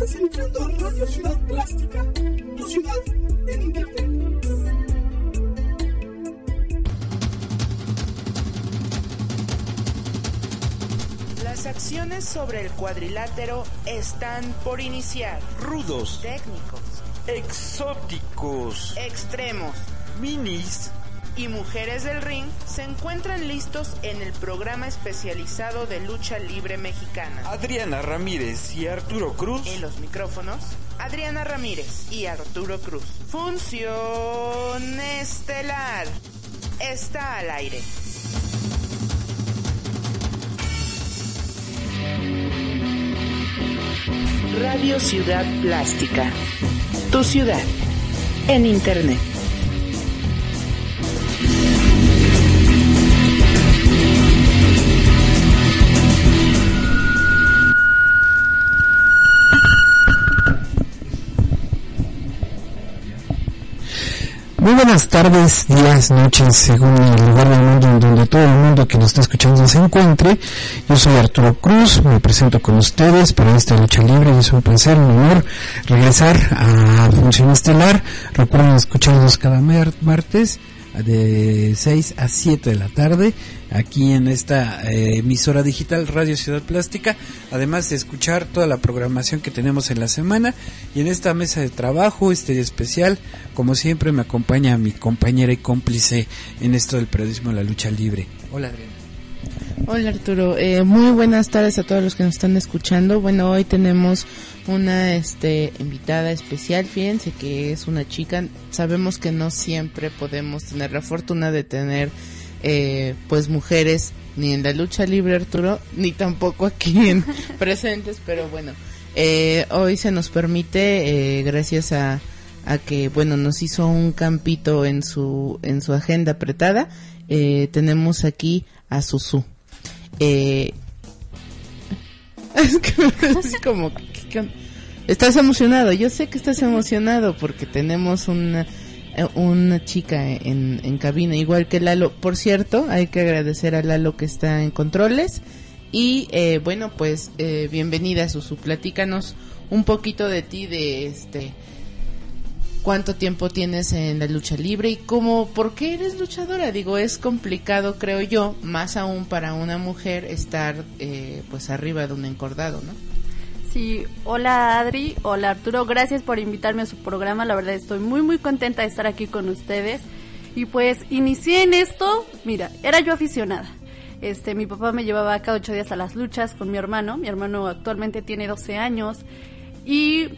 Estás entrando a Radio Ciudad Plástica, tu ciudad en internet. Las acciones sobre el cuadrilátero están por iniciar. Rudos, técnicos, exóticos, extremos, minis y mujeres del ring se encuentran listos en el programa especializado de lucha libre mexicana. Adriana Ramírez y Arturo Cruz. En los micrófonos, Adriana Ramírez y Arturo Cruz. Función estelar. Está al aire. Radio Ciudad Plástica. Tu ciudad en internet. Muy buenas tardes, días, noches, según el lugar del mundo en donde todo el mundo que nos está escuchando se encuentre. Yo soy Arturo Cruz, me presento con ustedes para esta lucha libre y es un placer, un honor regresar a Función Estelar. Recuerden escucharnos cada martes de 6 a 7 de la tarde aquí en esta emisora digital Radio Ciudad Plástica, además de escuchar toda la programación que tenemos en la semana. Y en esta mesa de trabajo especial, como siempre, me acompaña mi compañera y cómplice en esto del periodismo de la lucha libre. Hola, Adriana. Hola, Arturo, muy buenas tardes a todos los que nos están escuchando. Bueno, hoy tenemos una invitada especial. Fíjense que es una chica. Sabemos que no siempre podemos tener la fortuna de tener pues mujeres ni en la lucha libre, Arturo, ni tampoco aquí en presentes, pero bueno, hoy se nos permite gracias a que bueno nos hizo un campito en su agenda apretada. Tenemos aquí a Susu. Es como que estás emocionado. Yo sé que estás emocionado porque tenemos una chica en cabina, igual que Lalo. Por cierto, hay que agradecer a Lalo que está en controles. Y bueno, pues bienvenida, Susu. Platícanos un poquito de ti, de cuánto tiempo tienes en la lucha libre y por qué eres luchadora. Digo, es complicado, creo yo, más aún para una mujer estar pues arriba de un encordado, ¿no? Sí, hola Adri, hola Arturo, gracias por invitarme a su programa. La verdad estoy muy muy contenta de estar aquí con ustedes. Y pues inicié en esto, mira, era yo aficionada. Mi papá me llevaba cada 8 días a las luchas con mi hermano actualmente tiene 12 años y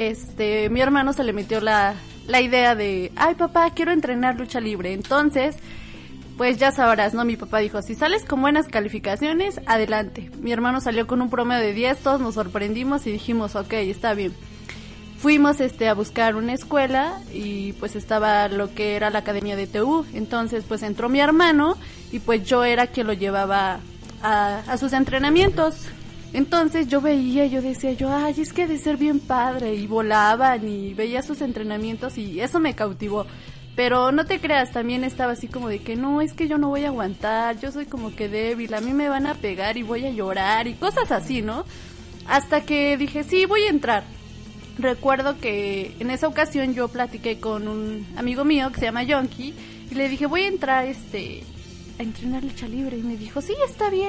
mi hermano se le metió la idea de, ay papá, quiero entrenar lucha libre. Entonces, pues ya sabrás, ¿no? Mi papá dijo, si sales con buenas calificaciones, adelante. Mi hermano salió con un promedio de 10, todos nos sorprendimos y dijimos, ok, está bien. Fuimos a buscar una escuela y pues estaba lo que era la academia de TU. Entonces pues entró mi hermano y pues yo era quien lo llevaba a sus entrenamientos. Entonces yo decía, ay, es que ha de ser bien padre, y volaban y veía sus entrenamientos y eso me cautivó. Pero no te creas, también estaba así como de que no, es que yo no voy a aguantar, yo soy como que débil, a mí me van a pegar y voy a llorar y cosas así, ¿no? Hasta que dije, sí, voy a entrar. Recuerdo que en esa ocasión yo platiqué con un amigo mío que se llama Yonki y le dije, voy a entrar a entrenar lucha libre, y me dijo, sí, está bien.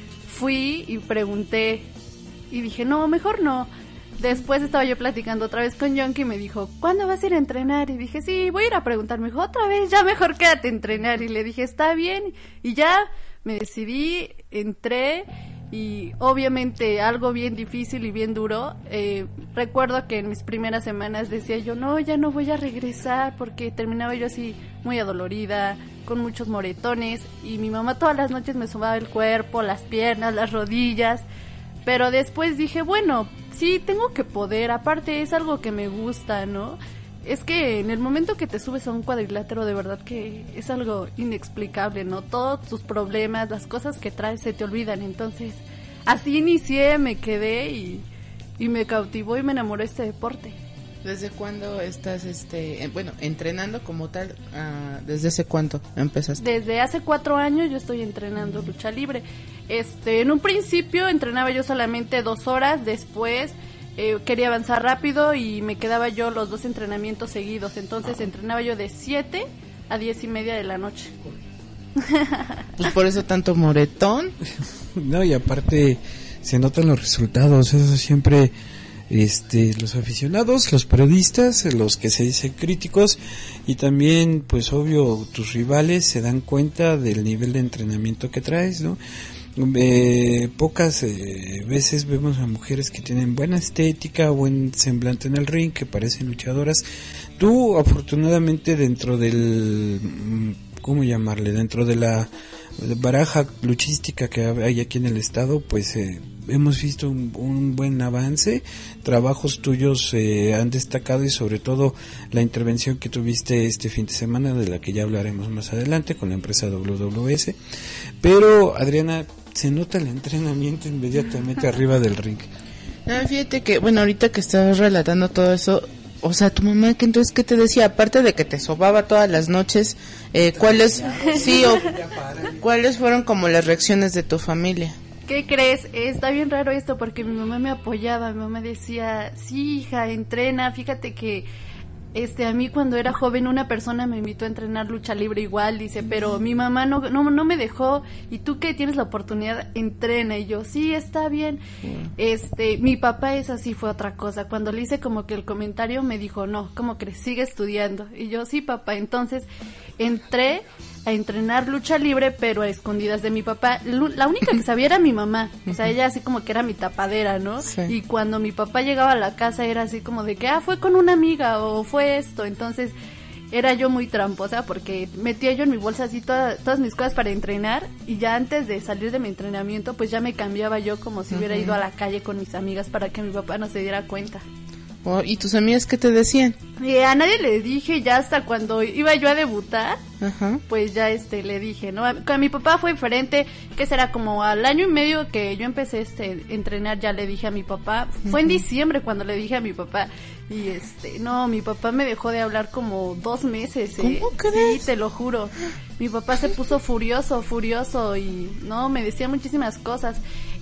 Fui y pregunté y dije, no, mejor no. Después estaba yo platicando otra vez con Yonki y me dijo, ¿cuándo vas a ir a entrenar? Y dije, sí, voy a ir a preguntar. Me dijo, otra vez, ya mejor quédate a entrenar. Y le dije, está bien. Y ya me decidí, entré y obviamente algo bien difícil y bien duro. Recuerdo que en mis primeras semanas decía yo, no, ya no voy a regresar, porque terminaba yo así muy adolorida, con muchos moretones, y mi mamá todas las noches me sobaba el cuerpo, las piernas, las rodillas. Pero después dije, bueno, sí, tengo que poder, aparte es algo que me gusta, ¿no? Es que en el momento que te subes a un cuadrilátero, de verdad que es algo inexplicable, ¿no? Todos tus problemas, las cosas que traes se te olvidan. Entonces, así inicié, me quedé y me cautivó y me enamoró este deporte. ¿Desde cuándo estás, entrenando como tal? ¿Desde hace cuánto empezaste? Desde hace 4 años yo estoy entrenando lucha libre. En un principio entrenaba yo solamente 2 horas, después quería avanzar rápido y me quedaba yo los 2 entrenamientos seguidos. Entonces entrenaba yo de 7 a 10:30 de la noche. Pues por eso tanto moretón. No, y aparte se notan los resultados, eso siempre los aficionados, los periodistas, los que se dicen críticos y también pues obvio tus rivales se dan cuenta del nivel de entrenamiento que traes, ¿no? Pocas veces vemos a mujeres que tienen buena estética, buen semblante en el ring, que parecen luchadoras. Tú afortunadamente dentro del, ¿cómo llamarle? Dentro de la baraja luchística que hay aquí en el estado, pues hemos visto un buen avance, trabajos tuyos han destacado y sobre todo la intervención que tuviste este fin de semana, de la que ya hablaremos más adelante con la empresa WWS. Pero Adriana, se nota el entrenamiento inmediatamente arriba del ring. No, fíjate que, bueno, ahorita que estás relatando todo eso, o sea, tu mamá, que entonces, ¿qué te decía? Aparte de que te sobaba todas las noches, ¿cuáles fueron como las reacciones de tu familia? ¿Qué crees? Está bien raro esto porque mi mamá me apoyaba, mi mamá decía, sí, hija, entrena, fíjate que a mí cuando era joven una persona me invitó a entrenar lucha libre igual, dice, pero mi mamá no me dejó, y tú que tienes la oportunidad, entrena, y yo, sí, está bien. Mi papá es así, fue otra cosa, cuando le hice como que el comentario me dijo, no, ¿cómo crees? Sigue estudiando, y yo, sí, papá. Entonces entré a entrenar lucha libre, pero a escondidas de mi papá. La única que sabía era mi mamá, o sea, ella así como que era mi tapadera, ¿no? Sí. Y cuando mi papá llegaba a la casa era así como de que, fue con una amiga o fue esto. Entonces era yo muy tramposa porque metía yo en mi bolsa así todas mis cosas para entrenar, y ya antes de salir de mi entrenamiento pues ya me cambiaba yo como si hubiera ido a la calle con mis amigas para que mi papá no se diera cuenta. Oh, ¿y tus amigas qué te decían? A nadie le dije, ya hasta cuando iba yo a debutar, pues ya le dije, ¿no? Con mi papá fue diferente, que será como al año y medio que yo empecé a entrenar, ya le dije a mi papá, fue en diciembre cuando le dije a mi papá, y no, mi papá me dejó de hablar como 2 meses. ¿Cómo crees? Sí, te lo juro. Mi papá se puso furioso, y no, me decía muchísimas cosas.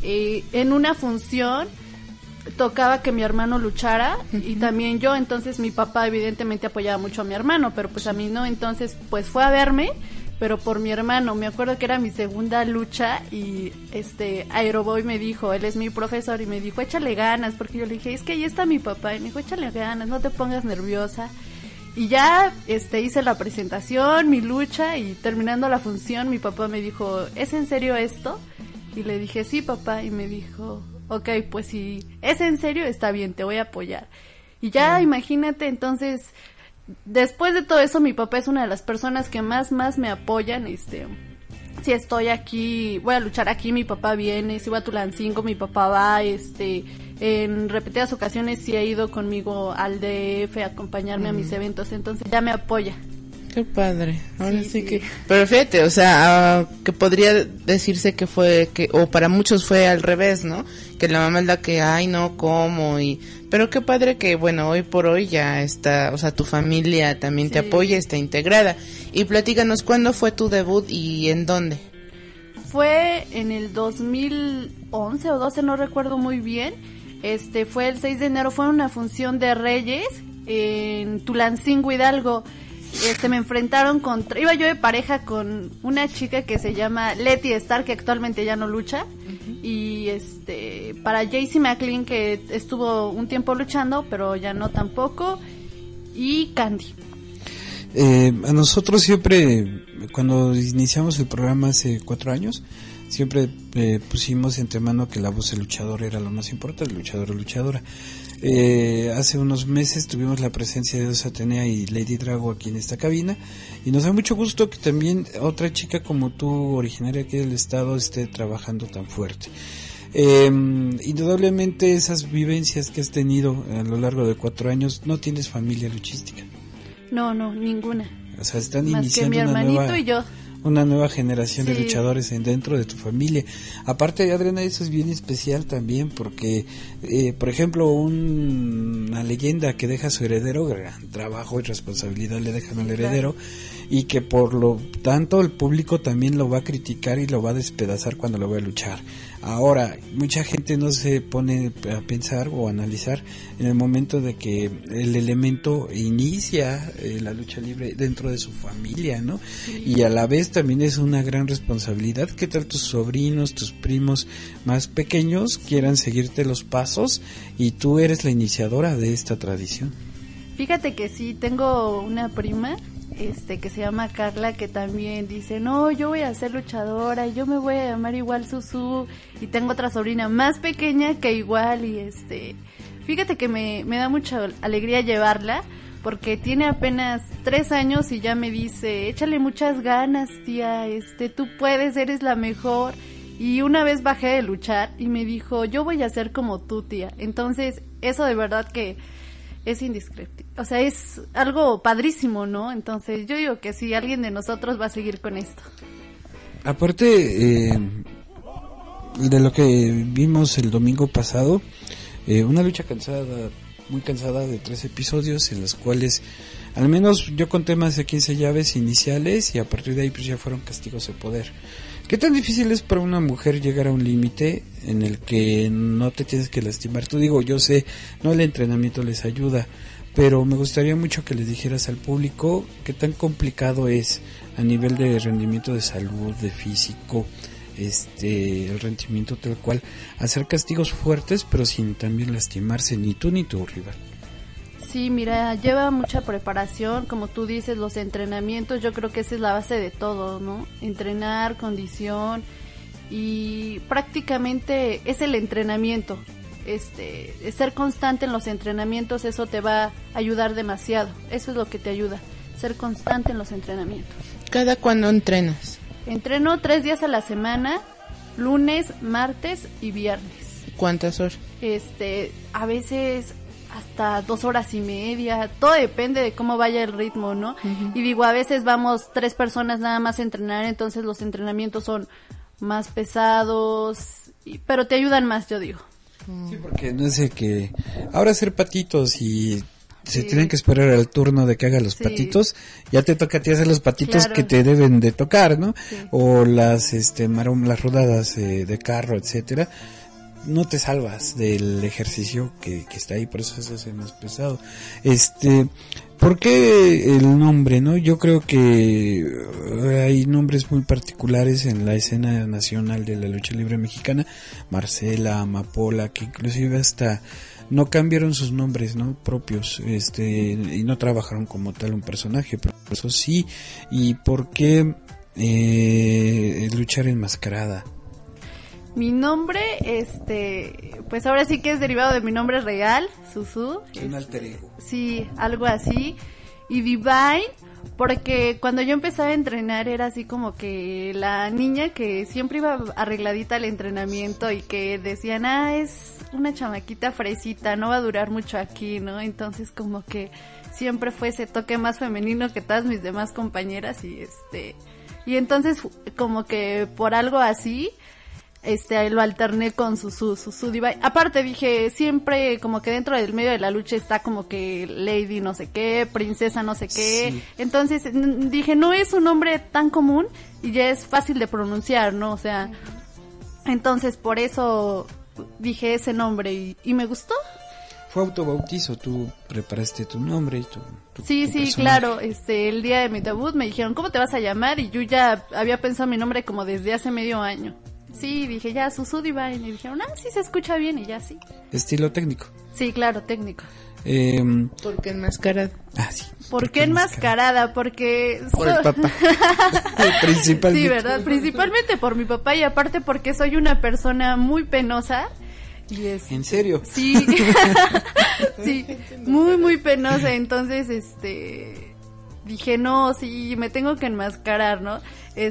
En una función tocaba que mi hermano luchara y también yo, entonces mi papá evidentemente apoyaba mucho a mi hermano, pero pues a mí no, entonces pues fue a verme, pero por mi hermano. Me acuerdo que era mi segunda lucha y Aeroboy me dijo, él es mi profesor, y me dijo, échale ganas, porque yo le dije, es que ahí está mi papá, y me dijo, échale ganas, no te pongas nerviosa. Y ya hice la presentación, mi lucha, y terminando la función mi papá me dijo, ¿es en serio esto? Y le dije, sí, papá, y me dijo, ok, pues si es en serio, está bien, te voy a apoyar. Y ya, imagínate, entonces, después de todo eso, mi papá es una de las personas que más me apoyan. Si estoy aquí, voy a luchar aquí, mi papá viene. Si voy a Tulancingo, mi papá va. En repetidas ocasiones sí ha ido conmigo al DF a acompañarme a mis eventos, entonces ya me apoya. Qué padre. Ahora sí que... Pero fíjate, o sea, que podría decirse que fue, o para muchos fue al revés, ¿no? Que la mamá es la que, ay, no, ¿cómo? Pero qué padre que, bueno, hoy por hoy ya está, o sea, tu familia también te apoya, está integrada. Y platícanos, ¿cuándo fue tu debut y en dónde? Fue en el 2011 o 12, no recuerdo muy bien. Fue el 6 de enero, fue una función de Reyes en Tulancingo, Hidalgo. Me enfrentaron iba yo de pareja con una chica que se llama Letty Star, que actualmente ya no lucha, y para Jaycee McLean, que estuvo un tiempo luchando pero ya no tampoco, y Candy. A nosotros siempre, cuando iniciamos el programa hace 4 años, siempre pusimos entre mano que la voz del luchador era lo más importante, el luchador o luchadora. Hace unos meses tuvimos la presencia de Dos Atenea y Lady Drago aquí en esta cabina, y nos da mucho gusto que también otra chica como tú, originaria aquí del estado, esté trabajando tan fuerte. Indudablemente esas vivencias que has tenido a lo largo de 4 años, no tienes familia luchística. No, ninguna. O sea, están más iniciando que mi hermanito y yo. Una nueva generación de luchadores dentro de tu familia. Aparte, Adriana, eso es bien especial también porque, por ejemplo, una leyenda que deja a su heredero, gran trabajo y responsabilidad le dejan al heredero, y que por lo tanto el público también lo va a criticar y lo va a despedazar cuando lo va a luchar. Ahora, mucha gente no se pone a pensar o analizar en el momento de que el elemento inicia la lucha libre dentro de su familia, ¿no? Y a la vez también es una gran responsabilidad. ¿Qué tal tus sobrinos, tus primos más pequeños quieran seguirte los pasos y tú eres la iniciadora de esta tradición? Fíjate que sí, tengo una prima que se llama Carla, que también dice, no, yo voy a ser luchadora, yo me voy a llamar igual Susu, y tengo otra sobrina más pequeña que igual, y fíjate que me da mucha alegría llevarla, porque tiene apenas 3 años y ya me dice, échale muchas ganas, tía, tú puedes, eres la mejor. Y una vez bajé de luchar y me dijo, yo voy a ser como tú, tía. Entonces, eso de verdad que es indescriptible. O sea, es algo padrísimo, ¿no? Entonces, yo digo que sí, alguien de nosotros va a seguir con esto. Aparte de lo que vimos el domingo pasado, una lucha muy cansada de 3 episodios en los cuales al menos yo conté más de 15 llaves iniciales y a partir de ahí pues ya fueron castigos de poder. ¿Qué tan difícil es para una mujer llegar a un límite en el que no te tienes que lastimar? Tú digo, yo sé, no, el entrenamiento les ayuda, pero me gustaría mucho que les dijeras al público qué tan complicado es a nivel de rendimiento de salud, de físico, el rendimiento tal cual, hacer castigos fuertes pero sin también lastimarse ni tú ni tu rival. Sí, mira, lleva mucha preparación, como tú dices, los entrenamientos, yo creo que esa es la base de todo, ¿no? Entrenar, condición, y prácticamente es el entrenamiento, ser constante en los entrenamientos, eso te va a ayudar demasiado, eso es lo que te ayuda, ser constante en los entrenamientos. ¿Cada cuándo entrenas? Entreno 3 días a la semana, lunes, martes y viernes. ¿Cuántas horas? A veces hasta 2 horas y media, todo depende de cómo vaya el ritmo, ¿no? Uh-huh. Y digo, a veces vamos 3 personas nada más a entrenar, entonces los entrenamientos son más pesados, pero te ayudan más, yo digo. Sí, porque no sé que ahora hacer patitos y se tienen que esperar al turno de que haga los patitos, ya te toca a ti hacer los patitos, claro, que te deben de tocar, ¿no? Sí. O las las rodadas de carro, etcétera. No te salvas del ejercicio que está ahí, por eso se hace más pesado. ¿Por qué el nombre, no? Yo creo que hay nombres muy particulares en la escena nacional de la lucha libre mexicana, Marcela, Amapola, que inclusive hasta no cambiaron sus nombres, ¿no? Propios, y no trabajaron como tal un personaje, pero eso sí. ¿Y por qué luchar enmascarada? Mi nombre, pues ahora sí que es derivado de mi nombre real, Susu. Un alter ego. Sí, algo así. Y Divine, porque cuando yo empezaba a entrenar era así como que la niña que siempre iba arregladita al entrenamiento y que decían, es una chamaquita fresita, no va a durar mucho aquí, ¿no? Entonces como que siempre fue ese toque más femenino que todas mis demás compañeras y entonces como que por algo así lo alterné con Susu Divine. Aparte dije, siempre como que dentro del medio de la lucha está como que Lady no sé qué, Princesa no sé qué. Sí. Entonces dije, no es un nombre tan común y ya es fácil de pronunciar, ¿no? O sea, entonces por eso dije ese nombre y me gustó. Fue autobautizo, tú preparaste tu nombre y tu Sí, personaje. Claro, el día de mi debut me dijeron, ¿cómo te vas a llamar? Y yo ya había pensado mi nombre como desde hace medio año. Sí, dije ya, Susu Divine, y dijeron, sí se escucha bien, y ya sí. ¿Estilo técnico? Sí, claro, técnico. ¿Por qué enmascarada? Sí. ¿Por qué enmascarada? Porque... Por el papá. Principalmente. Sí, ¿verdad? Principalmente por mi papá y aparte porque soy una persona muy penosa. ¿En serio? Sí, sí, muy, muy penosa, entonces, dije, no, sí, me tengo que enmascarar, ¿no?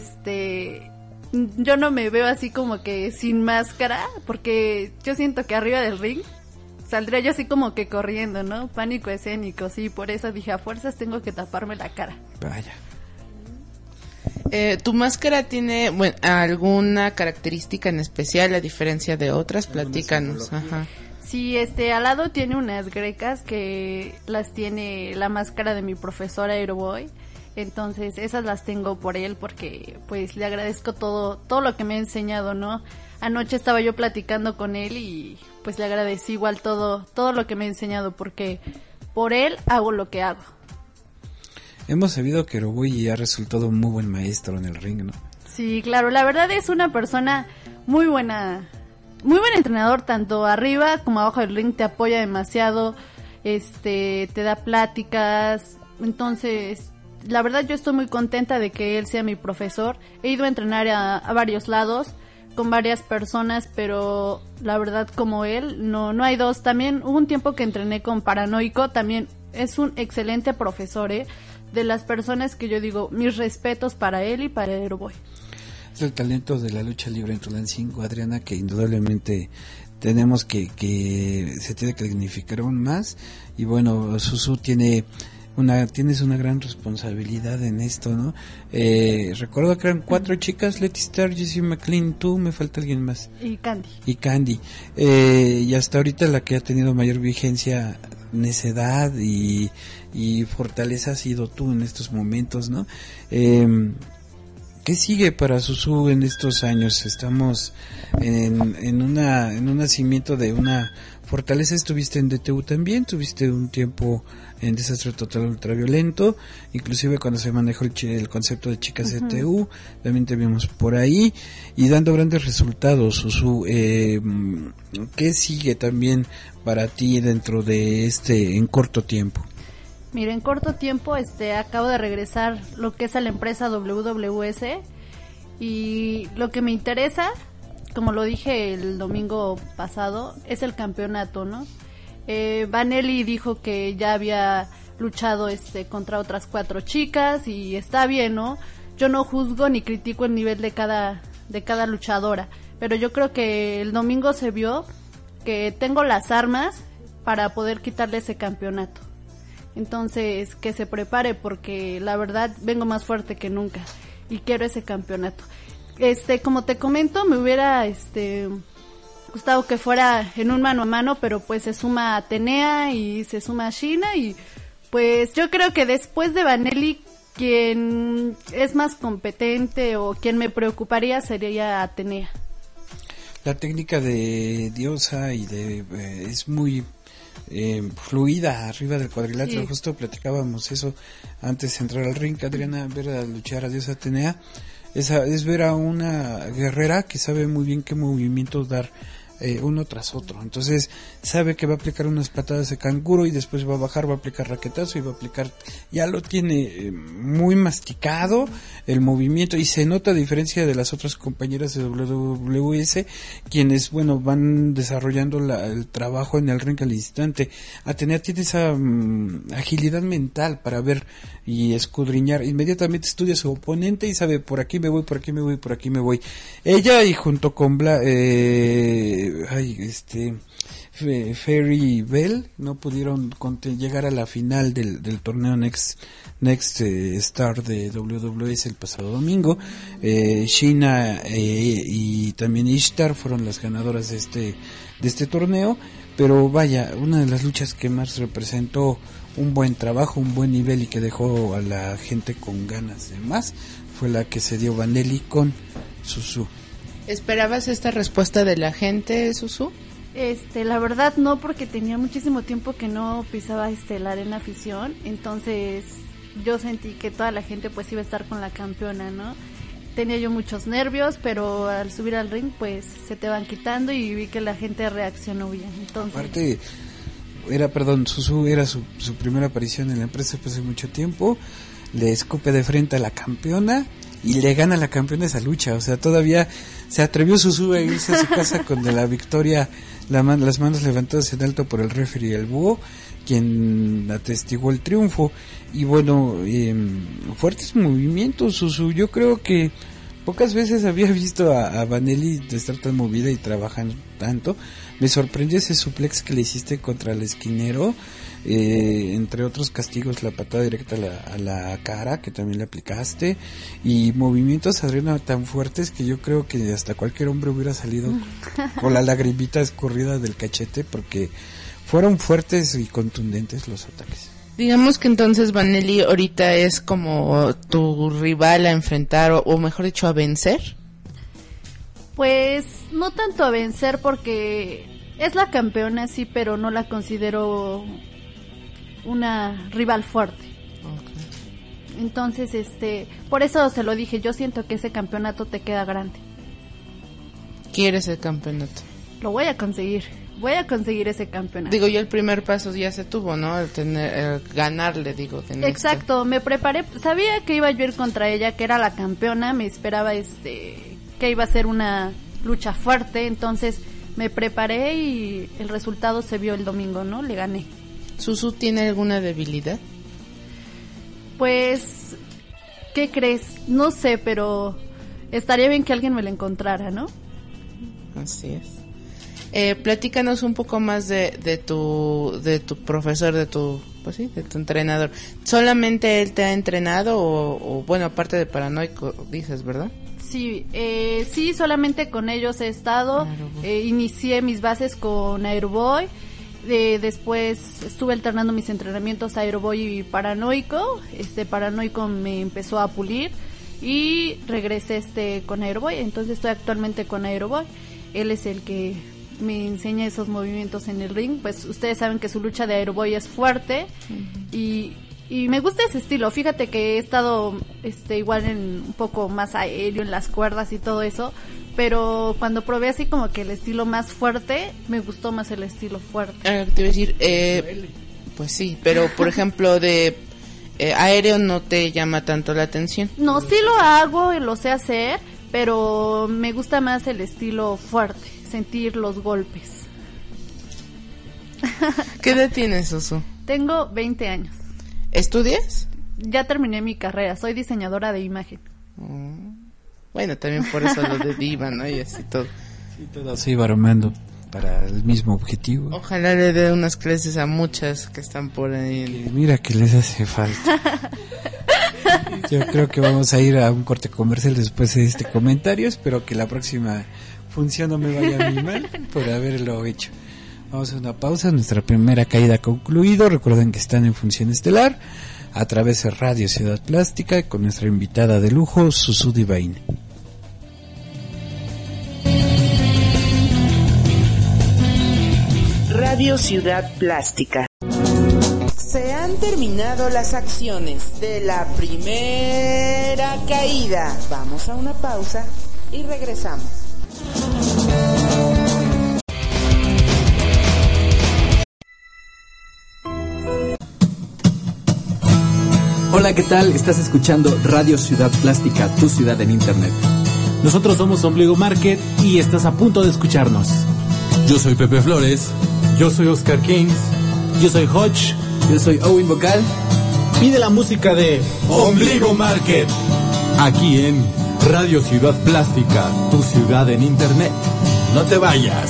Yo no me veo así como que sin máscara, porque yo siento que arriba del ring saldría yo así como que corriendo, ¿no? Pánico escénico, sí, por eso dije, a fuerzas tengo que taparme la cara. Vaya. ¿Tu máscara tiene alguna característica en especial a diferencia de otras? Platícanos. Ajá. Sí, al lado tiene unas grecas que las tiene la máscara de mi profesor Aeroboy. Entonces esas las tengo por él porque pues le agradezco todo lo que me ha enseñado, ¿no? anoche estaba yo platicando con él y pues le agradecí igual todo lo que me ha enseñado, porque por él hago lo que hago. Hemos sabido que Roboy ha resultado un muy buen maestro en el ring, ¿no? Sí, claro, la verdad es una persona muy buen entrenador, tanto arriba como abajo del ring, te apoya demasiado, te da pláticas, entonces la verdad yo estoy muy contenta de que él sea mi profesor. He ido a entrenar a varios lados con varias personas, pero la verdad como él no hay dos. También hubo un tiempo que entrené con Paranoico, también es un excelente profesor, de las personas que yo digo, mis respetos para él y para Aeroboy. Es el talento de la lucha libre en Tulancingo, Adriana, que indudablemente tenemos que se tiene que dignificar aún más. Y bueno, Susu tienes una gran responsabilidad en esto, ¿no? Recuerdo que eran 4 chicas: Letty Star, Jessie McLean, tú, me falta alguien más. Y Candy. Y hasta ahorita la que ha tenido mayor vigencia, necedad y fortaleza ha sido tú en estos momentos, ¿no? ¿Qué sigue para Susu en estos años? Estamos en un nacimiento de una fortaleza. Estuviste en DTU también, tuviste un tiempo en Desastre Total Ultraviolento, inclusive cuando se manejó el concepto de chicas DTU, también te vimos por ahí, y dando grandes resultados, Susu. ¿Qué sigue también para ti dentro de en corto tiempo? Mira, en corto tiempo acabo de regresar lo que es a la empresa WWS, y lo que me interesa, como lo dije el domingo pasado, es el campeonato, ¿no? Vanelli dijo que ya había luchado contra otras 4 chicas y está bien, ¿no? Yo no juzgo ni critico el nivel de cada luchadora, pero yo creo que el domingo se vio que tengo las armas para poder quitarle ese campeonato. Entonces, que se prepare, porque la verdad vengo más fuerte que nunca y quiero ese campeonato. Como te comento, me hubiera gustado que fuera en un mano a mano, pero pues se suma Atenea y se suma Sheena, y pues yo creo que después de Vanelli, quien es más competente o quien me preocuparía sería Atenea. La técnica de Diosa es muy fluida arriba del cuadrilátero, sí. Justo platicábamos eso antes de entrar al ring, Adriana. Ver a luchar a Diosa Atenea es ver a una guerrera que sabe muy bien qué movimientos dar uno tras otro. Entonces sabe que va a aplicar unas patadas de canguro y después va a bajar, va a aplicar raquetazo y va a aplicar, ya lo tiene muy masticado el movimiento, y se nota a diferencia de las otras compañeras de WWS, quienes van desarrollando el trabajo en el ring al instante. Atenea tiene esa agilidad mental para ver y escudriñar, inmediatamente estudia a su oponente y sabe, por aquí me voy, por aquí me voy, por aquí me voy. Ella, y junto con Fairy Bell no pudieron llegar a la final del torneo Next Star de WWS el pasado domingo. Sheena y también Ishtar fueron las ganadoras de este torneo, pero vaya, una de las luchas que más representó un buen trabajo, un buen nivel y que dejó a la gente con ganas de más fue la que se dio Vanelli con Susu. ¿Esperabas esta respuesta de la gente, Susu? La verdad no, porque tenía muchísimo tiempo que no pisaba la arena afición, entonces yo sentí que toda la gente pues iba a estar con la campeona, ¿no? Tenía yo muchos nervios, pero al subir al ring pues se te van quitando y vi que la gente reaccionó bien. Entonces, aparte, Susu era su primera aparición en la empresa después de mucho tiempo, le escupe de frente a la campeona y le gana a la campeona esa lucha. O sea, todavía se atrevió Susu a irse a su casa con la victoria, las manos levantadas en alto por el referee, el búho, quien atestiguó el triunfo. Y bueno, fuertes movimientos, Susu. Yo creo que pocas veces había visto a Vanelli estar tan movida y trabajando tanto. Me sorprendió ese suplex que le hiciste contra el esquinero, entre otros castigos, la patada directa a la cara que también le aplicaste, y movimientos, Adriana, tan fuertes que yo creo que hasta cualquier hombre hubiera salido con la lagrimita escurrida del cachete, porque fueron fuertes y contundentes los ataques. Digamos que entonces Vanelli ahorita es como tu rival a enfrentar, o mejor dicho, a vencer. Pues no tanto a vencer porque es la campeona, sí, pero no la considero una rival fuerte. Okay. Entonces, por eso se lo dije, yo siento que ese campeonato te queda grande. ¿Quieres el campeonato? Lo voy a conseguir ese campeonato. Digo, yo el primer paso ya se tuvo, ¿no? El ganarle, digo. Exacto, me preparé, sabía que iba yo a ir contra ella, que era la campeona, me esperaba que iba a ser una lucha fuerte, entonces me preparé y el resultado se vio el domingo, ¿no? Le gané. ¿Susu tiene alguna debilidad? Pues, ¿qué crees? No sé, pero estaría bien que alguien me la encontrara, ¿no? Así es. Platícanos un poco más de tu profesor, de tu entrenador. ¿Solamente él te ha entrenado o bueno, aparte de Paranoico, dices, verdad? Sí, solamente con ellos he estado. Inicié mis bases con Aeroboy. Después estuve alternando mis entrenamientos a Aeroboy y Paranoico. Paranoico me empezó a pulir y regresé con Aeroboy. Entonces estoy actualmente con Aeroboy. Él es el que me enseña esos movimientos en el ring. Pues ustedes saben que su lucha de Aeroboy es fuerte. Uh-huh. Y me gusta ese estilo. Fíjate que he estado igual en un poco más aéreo en las cuerdas y todo eso, pero cuando probé así como que el estilo más fuerte, me gustó más el estilo fuerte. Te iba a decir, pues sí, pero por ejemplo de aéreo no te llama tanto la atención. No, sí lo hago y lo sé hacer, pero me gusta más el estilo fuerte, sentir los golpes. ¿Qué edad tienes, Susu? Tengo 20 años. ¿Estudias? Ya terminé mi carrera, soy diseñadora de imagen. Bueno, también por eso lo de diva, ¿no? Y así todo. Sí, todo se iba armando para el mismo objetivo. Ojalá le dé unas clases a muchas que están por ahí. Mira que les hace falta. Yo creo que vamos a ir a un corte comercial después de este comentario. Espero que la próxima función no me vaya a mí mal por haberlo hecho. Vamos a una pausa, nuestra primera caída ha concluido. Recuerden que están en Función Estelar a través de Radio Ciudad Plástica con nuestra invitada de lujo, Susu Divine. Radio Ciudad Plástica. Se han terminado las acciones de la primera caída. Vamos a una pausa y regresamos. Hola, ¿qué tal? Estás escuchando Radio Ciudad Plástica, tu ciudad en internet. Nosotros somos Ombligo Market y estás a punto de escucharnos. Yo soy Pepe Flores. Yo soy Oscar Kings. Yo soy Hodge. Yo soy Owen Vocal. Pide la música de Ombligo Market. Aquí en Radio Ciudad Plástica, tu ciudad en internet. No te vayas.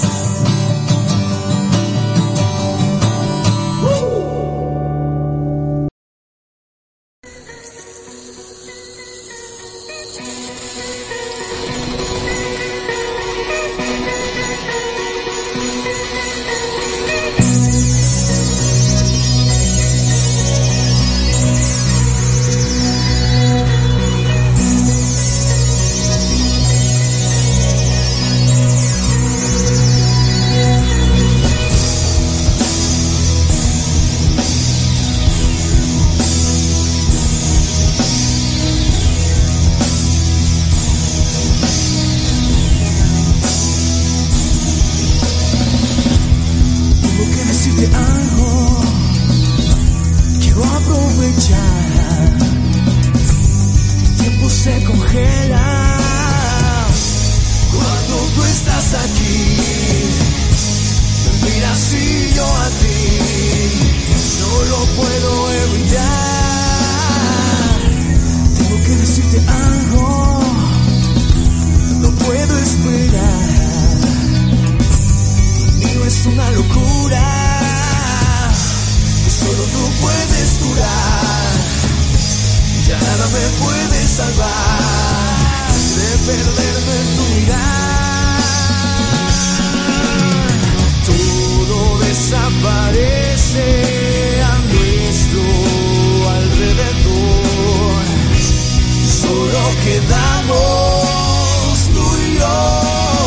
Quedamos tú y yo.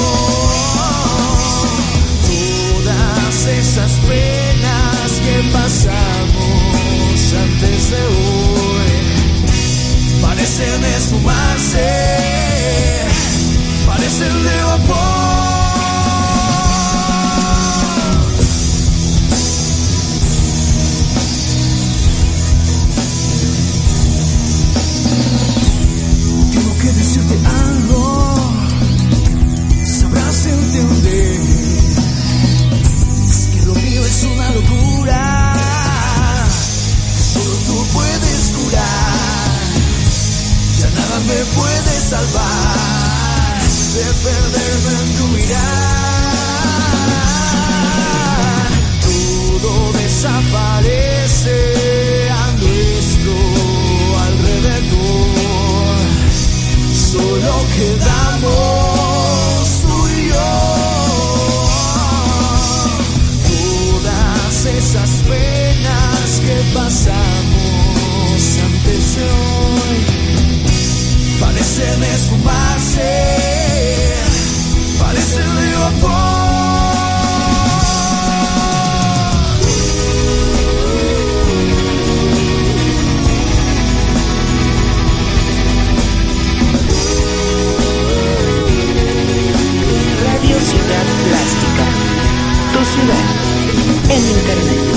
en Internet.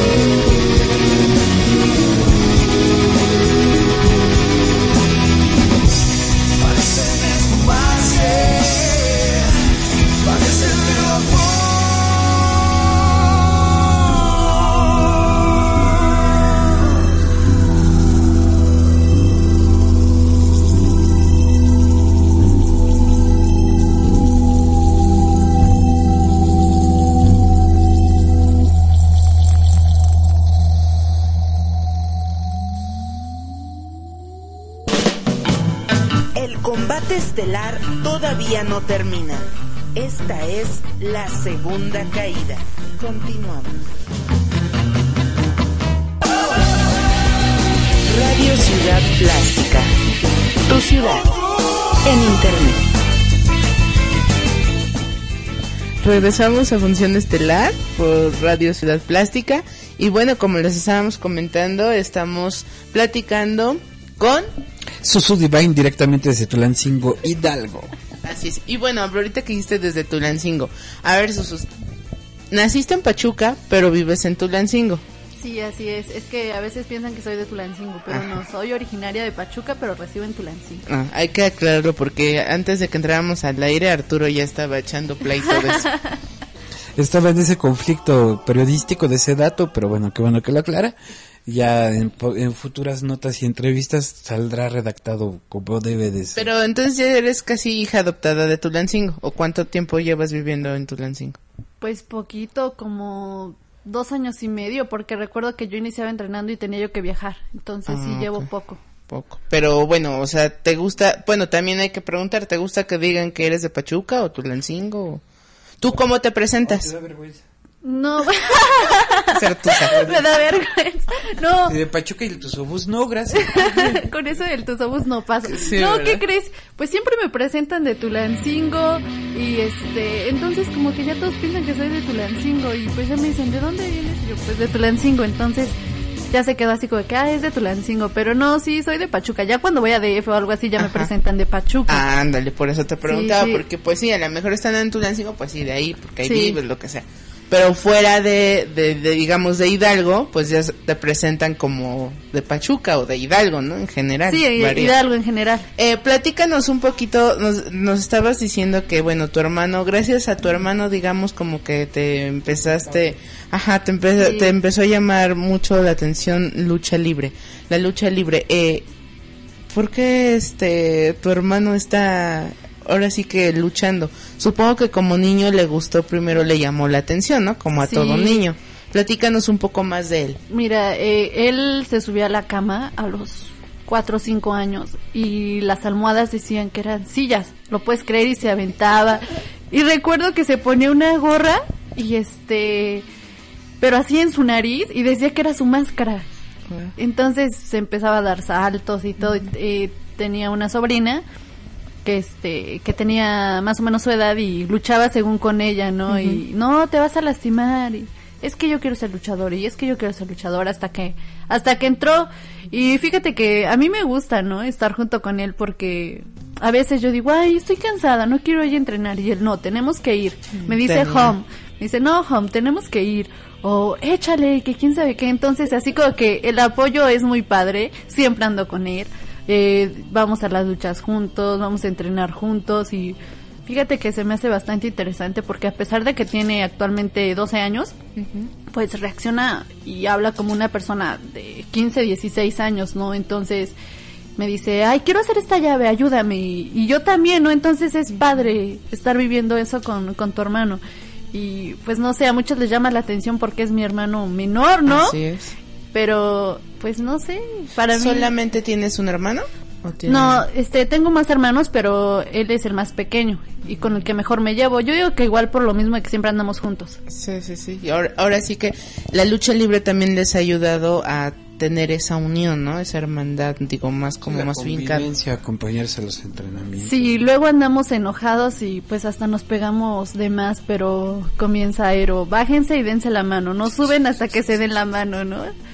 Estelar todavía no termina. Esta es la segunda caída. Continuamos. Radio Ciudad Plástica. Tu ciudad en Internet. Regresamos a Función Estelar por Radio Ciudad Plástica. Y bueno, como les estábamos comentando, estamos platicando con Susu Divine directamente desde Tulancingo, Hidalgo. Así es. Y bueno, ahorita que dijiste desde Tulancingo. A ver, Susu, naciste en Pachuca, pero vives en Tulancingo. Sí, así es. Es que a veces piensan que soy de Tulancingo, pero no, soy originaria de Pachuca, pero resido en Tulancingo. Hay que aclararlo porque antes de que entráramos al aire, Arturo ya estaba echando pleito de eso. Estaba en ese conflicto periodístico de ese dato, pero bueno, qué bueno que lo aclara. Ya en futuras notas y entrevistas saldrá redactado como debe de ser. Pero entonces ya eres casi hija adoptada de Tulancingo. ¿O cuánto tiempo llevas viviendo en Tulancingo? Pues poquito, como 2 años y medio, porque recuerdo que yo iniciaba entrenando y tenía yo que viajar. Entonces sí llevo poco. Pero bueno, o sea, ¿te gusta? Bueno, también hay que preguntar, ¿te gusta que digan que eres de Pachuca o Tulancingo? ¿Tú cómo te presentas? ¿Te da vergüenza? No. Certuza. Me da vergüenza. No. ¿Y de Pachuca y el Tuzobús? No, gracias. Con eso del Tuzobús no pasa. Sí, no, ¿verdad? ¿qué crees? Pues siempre me presentan de Tulancingo y entonces como que ya todos piensan que soy de Tulancingo y pues ya me dicen, ¿de dónde vienes? Y yo, pues de Tulancingo, entonces ya se quedó así como de que, es de Tulancingo, pero no, sí, soy de Pachuca. Ya cuando voy a DF o algo así ya me presentan de Pachuca. Ándale, por eso te preguntaba, Sí. porque pues sí, a lo mejor están en Tulancingo, pues sí, de ahí, porque ahí vives, lo que sea. Pero fuera de digamos, de Hidalgo, pues ya te presentan como de Pachuca o de Hidalgo, ¿no? En general. Sí, Hidalgo en general. Platícanos un poquito, nos estabas diciendo que, bueno, tu hermano, gracias a tu hermano, digamos, como que te empezaste, te empezó a llamar mucho la atención lucha libre. La lucha libre, ¿por qué tu hermano está ahora sí que luchando? Supongo que como niño le gustó, primero le llamó la atención, ¿no? Como a todo niño. Platícanos un poco más de él. Mira, él se subió a la cama a los 4 o 5 años y las almohadas decían que eran sillas, lo puedes creer, y se aventaba. Y recuerdo que se ponía una gorra y pero así en su nariz y decía que era su máscara. Entonces se empezaba a dar saltos y todo. Tenía una sobrina que tenía más o menos su edad y luchaba según con ella, ¿no? Y no, te vas a lastimar, y es que yo quiero ser luchador, y es que yo quiero ser luchador, hasta que entró. Y fíjate que a mí me gusta, ¿no? Estar junto con él, porque a veces yo digo, ay, estoy cansada, no quiero ir a entrenar, y él, no, tenemos que ir. Me dice, Home, me dice, no, Home, tenemos que ir, o échale, que quién sabe qué. Entonces así como que el apoyo es muy padre, siempre ando con él. Vamos a las luchas juntos, vamos a entrenar juntos, y fíjate que se me hace bastante interesante porque a pesar de que tiene actualmente 12 años, pues reacciona y habla como una persona de 15, 16 años, ¿no? Entonces me dice, ay, quiero hacer esta llave, ayúdame, y yo también, ¿no? Entonces es padre estar viviendo eso con tu hermano, y pues no sé, a muchos les llama la atención porque es mi hermano menor, ¿no? Así es. Pero pues no sé, para mí... ¿Solamente tienes un hermano? No, tengo más hermanos, pero él es el más pequeño y con el que mejor me llevo. Yo digo que igual por lo mismo de que siempre andamos juntos. Sí. Y ahora sí que la lucha libre también les ha ayudado a tener esa unión, ¿no? Esa hermandad, digo, más como más fincada. Acompañarse a los entrenamientos. Sí, luego andamos enojados y pues hasta nos pegamos de más, pero comienza Aero, bájense y dense la mano, no suben hasta que se den la mano, ¿no?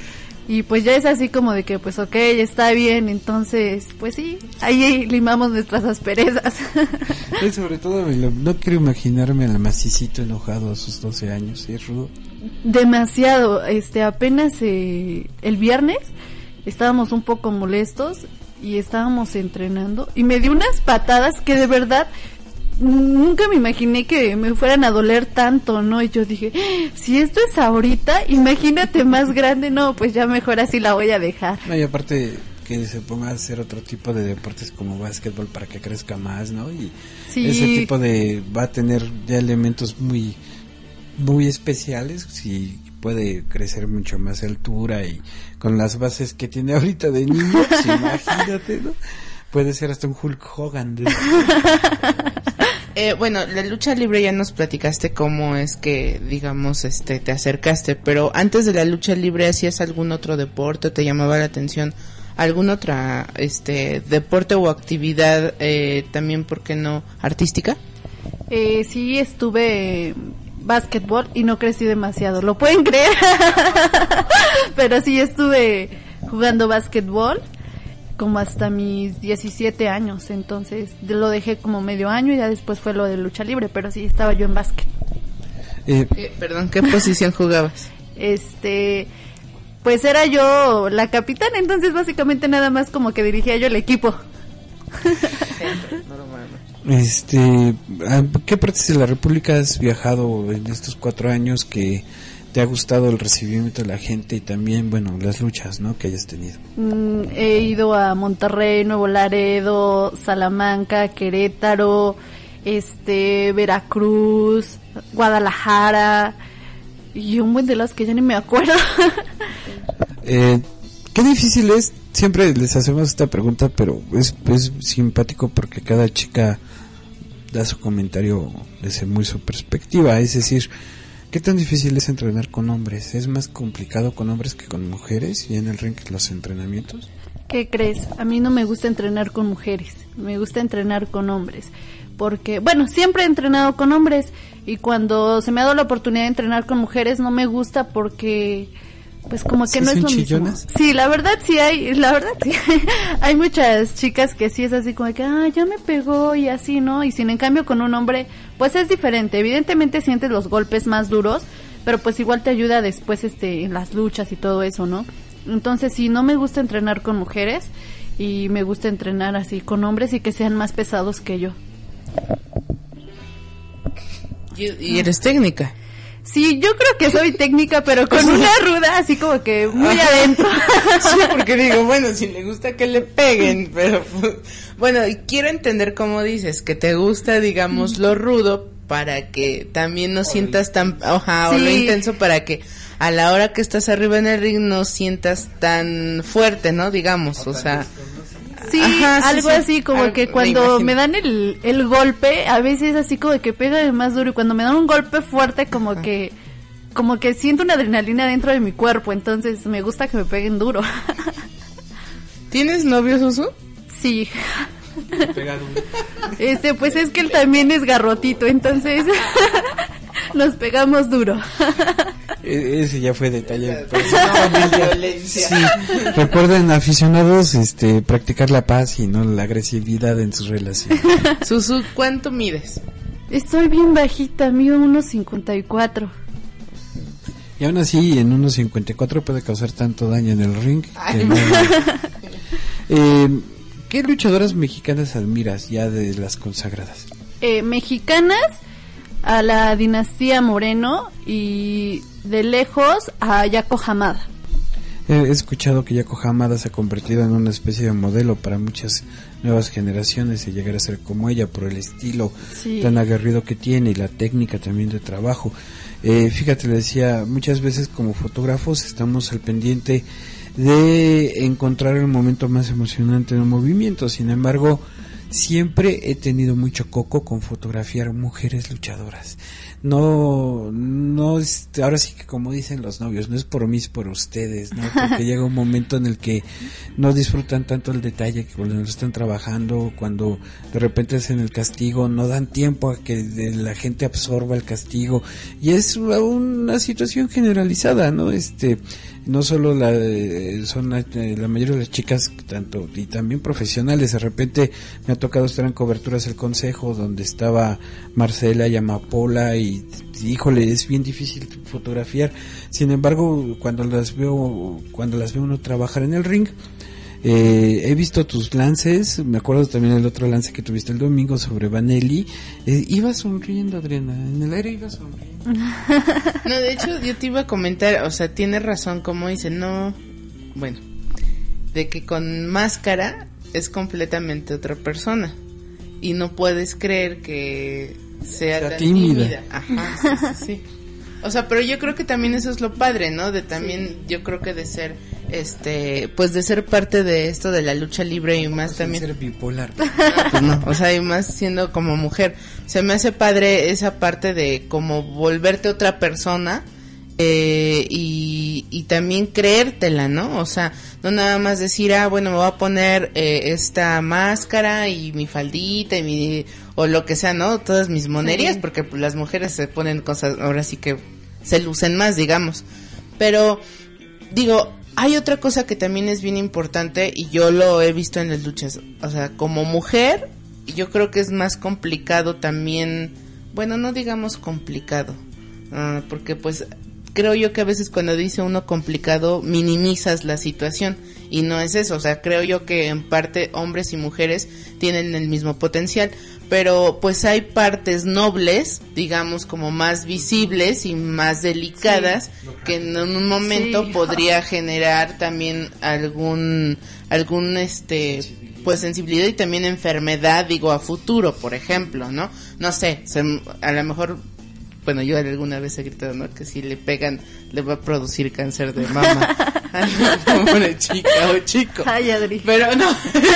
Y pues ya es así como de que pues ok, está bien, entonces pues sí, ahí limamos nuestras asperezas. Y sobre todo no quiero imaginarme al macicito enojado a sus 12 años, ¿es rudo? Demasiado, apenas el viernes estábamos un poco molestos y estábamos entrenando y me dio unas patadas que de verdad nunca me imaginé que me fueran a doler tanto, ¿no? Y yo dije, si esto es ahorita, imagínate más grande, no, pues ya mejor así la voy a dejar. No, y aparte que se ponga a hacer otro tipo de deportes como básquetbol para que crezca más, ¿no? Y sí. Ese tipo va a tener ya elementos muy muy especiales, si puede crecer mucho más altura y con las bases que tiene ahorita de niño, pues imagínate, ¿no? Puede ser hasta un Hulk Hogan. Bueno, la lucha libre ya nos platicaste cómo es que, digamos, te acercaste, pero antes de la lucha libre, ¿hacías algún otro deporte? ¿Te llamaba la atención algún otro deporte o actividad también, por qué no, artística? Sí, estuve básquetbol y no crecí demasiado, ¿lo pueden creer? Pero sí estuve jugando básquetbol como hasta mis 17 años, entonces lo dejé como medio año y ya después fue lo de lucha libre, pero sí estaba yo en básquet. Perdón, ¿qué posición jugabas? Pues era yo la capitana, entonces básicamente nada más como que dirigía yo el equipo. ¿A qué partes de la República has viajado en estos 4 años que te ha gustado el recibimiento de la gente y también, bueno, las luchas, ¿no?, que hayas tenido? He ido a Monterrey, Nuevo Laredo, Salamanca, Querétaro, Veracruz, Guadalajara y un buen de las que ya ni me acuerdo. Qué difícil es, siempre les hacemos esta pregunta, pero es simpático porque cada chica da su comentario desde muy su perspectiva, es decir, ¿qué tan difícil es entrenar con hombres? ¿Es más complicado con hombres que con mujeres y en el ring los entrenamientos? ¿Qué crees? A mí no me gusta entrenar con mujeres, me gusta entrenar con hombres, porque, bueno, siempre he entrenado con hombres y cuando se me ha dado la oportunidad de entrenar con mujeres no me gusta porque pues como que no es lo chillonas? Mismo. Sí, la verdad sí hay muchas chicas que sí es así como que, ya me pegó y así, ¿no? Y sin en cambio con un hombre, pues es diferente. Evidentemente sientes los golpes más duros, pero pues igual te ayuda después en las luchas y todo eso, ¿no? Entonces sí, no me gusta entrenar con mujeres y me gusta entrenar así con hombres y que sean más pesados que yo. ¿Y eres técnica? Sí, yo creo que soy técnica, pero con una ruda así como que muy adentro. Sí, porque digo, bueno, si le gusta que le peguen, pero bueno, y quiero entender cómo dices, que te gusta, digamos, lo rudo para que también no sientas tan, sí, o lo intenso para que a la hora que estás arriba en el ring no sientas tan fuerte, ¿no? Digamos, o sea... Sí, algo así como que cuando me dan el golpe, a veces así como que pega de más duro y cuando me dan un golpe fuerte como que siento una adrenalina dentro de mi cuerpo, entonces me gusta que me peguen duro. ¿Tienes novio, Susu? Sí. Pues es que él también es garrotito, entonces nos pegamos duro. Ese ya fue detalle. Violencia. Sí. Recuerden, aficionados, practicar la paz y no la agresividad en sus relaciones. Susu, ¿cuánto mides? Estoy bien bajita, mido 1.54. Y aún así, en 1.54 puede causar tanto daño en el ring. ¿Qué luchadoras mexicanas admiras ya de las consagradas? Mexicanas, a la dinastía Moreno y de lejos a Yako Hamada. He escuchado que Yako Hamada se ha convertido en una especie de modelo para muchas nuevas generaciones y llegar a ser como ella por el estilo tan aguerrido que tiene y la técnica también de trabajo. Fíjate, le decía, muchas veces como fotógrafos estamos al pendiente de encontrar el momento más emocionante en un movimiento, sin embargo, siempre he tenido mucho coco con fotografiar mujeres luchadoras. No, ahora sí que como dicen los novios, no es por mí, es por ustedes, ¿no? Porque llega un momento en el que no disfrutan tanto el detalle que cuando lo están trabajando, cuando de repente hacen el castigo, no dan tiempo a que la gente absorba el castigo, y es una situación generalizada, ¿no? No solo son la mayoría de las chicas, tanto y también profesionales. De repente me ha tocado estar en coberturas del consejo donde estaba Marcela y Amapola, y híjole, es bien difícil fotografiar. Sin embargo, cuando las veo uno trabajar en el ring, he visto tus lances. Me acuerdo también del otro lance que tuviste el domingo sobre Vanelli. Iba sonriendo, Adriana, en el aire iba sonriendo. No, de hecho yo te iba a comentar, o sea, tienes razón, como dice, no, bueno, de que con máscara es completamente otra persona y no puedes creer que sea tan tímida. Ajá, sí. O sea, pero yo creo que también eso es lo padre, ¿no? De también, yo creo que de ser, pues de ser parte de esto de la lucha libre y más también. Ser bipolar. Pues no, o sea, y más siendo como mujer. Se me hace padre esa parte de como volverte otra persona, y también creértela, ¿no? O sea, no nada más decir, bueno, me voy a poner esta máscara y mi faldita y o lo que sea, ¿no? Todas mis monerías, sí. Porque pues, las mujeres se ponen cosas, ahora sí que se lucen más, digamos. Pero, digo, hay otra cosa que también es bien importante y yo lo he visto en las luchas. O sea, como mujer, yo creo que es más complicado también, bueno, no digamos complicado, porque pues creo yo que a veces cuando dice uno complicado minimizas la situación y no es eso. O sea, creo yo que en parte hombres y mujeres tienen el mismo potencial, pero pues hay partes nobles, digamos, como más visibles y más delicadas, sí, que en un momento sí podría generar también algún pues sensibilidad y también enfermedad, digo, a futuro, por ejemplo, ¿no? No sé, a lo mejor, bueno, yo alguna vez he gritado, ¿no? Que si le pegan, le va a producir cáncer de mama. Como una chica o chico. Ay, Adri. Pero no.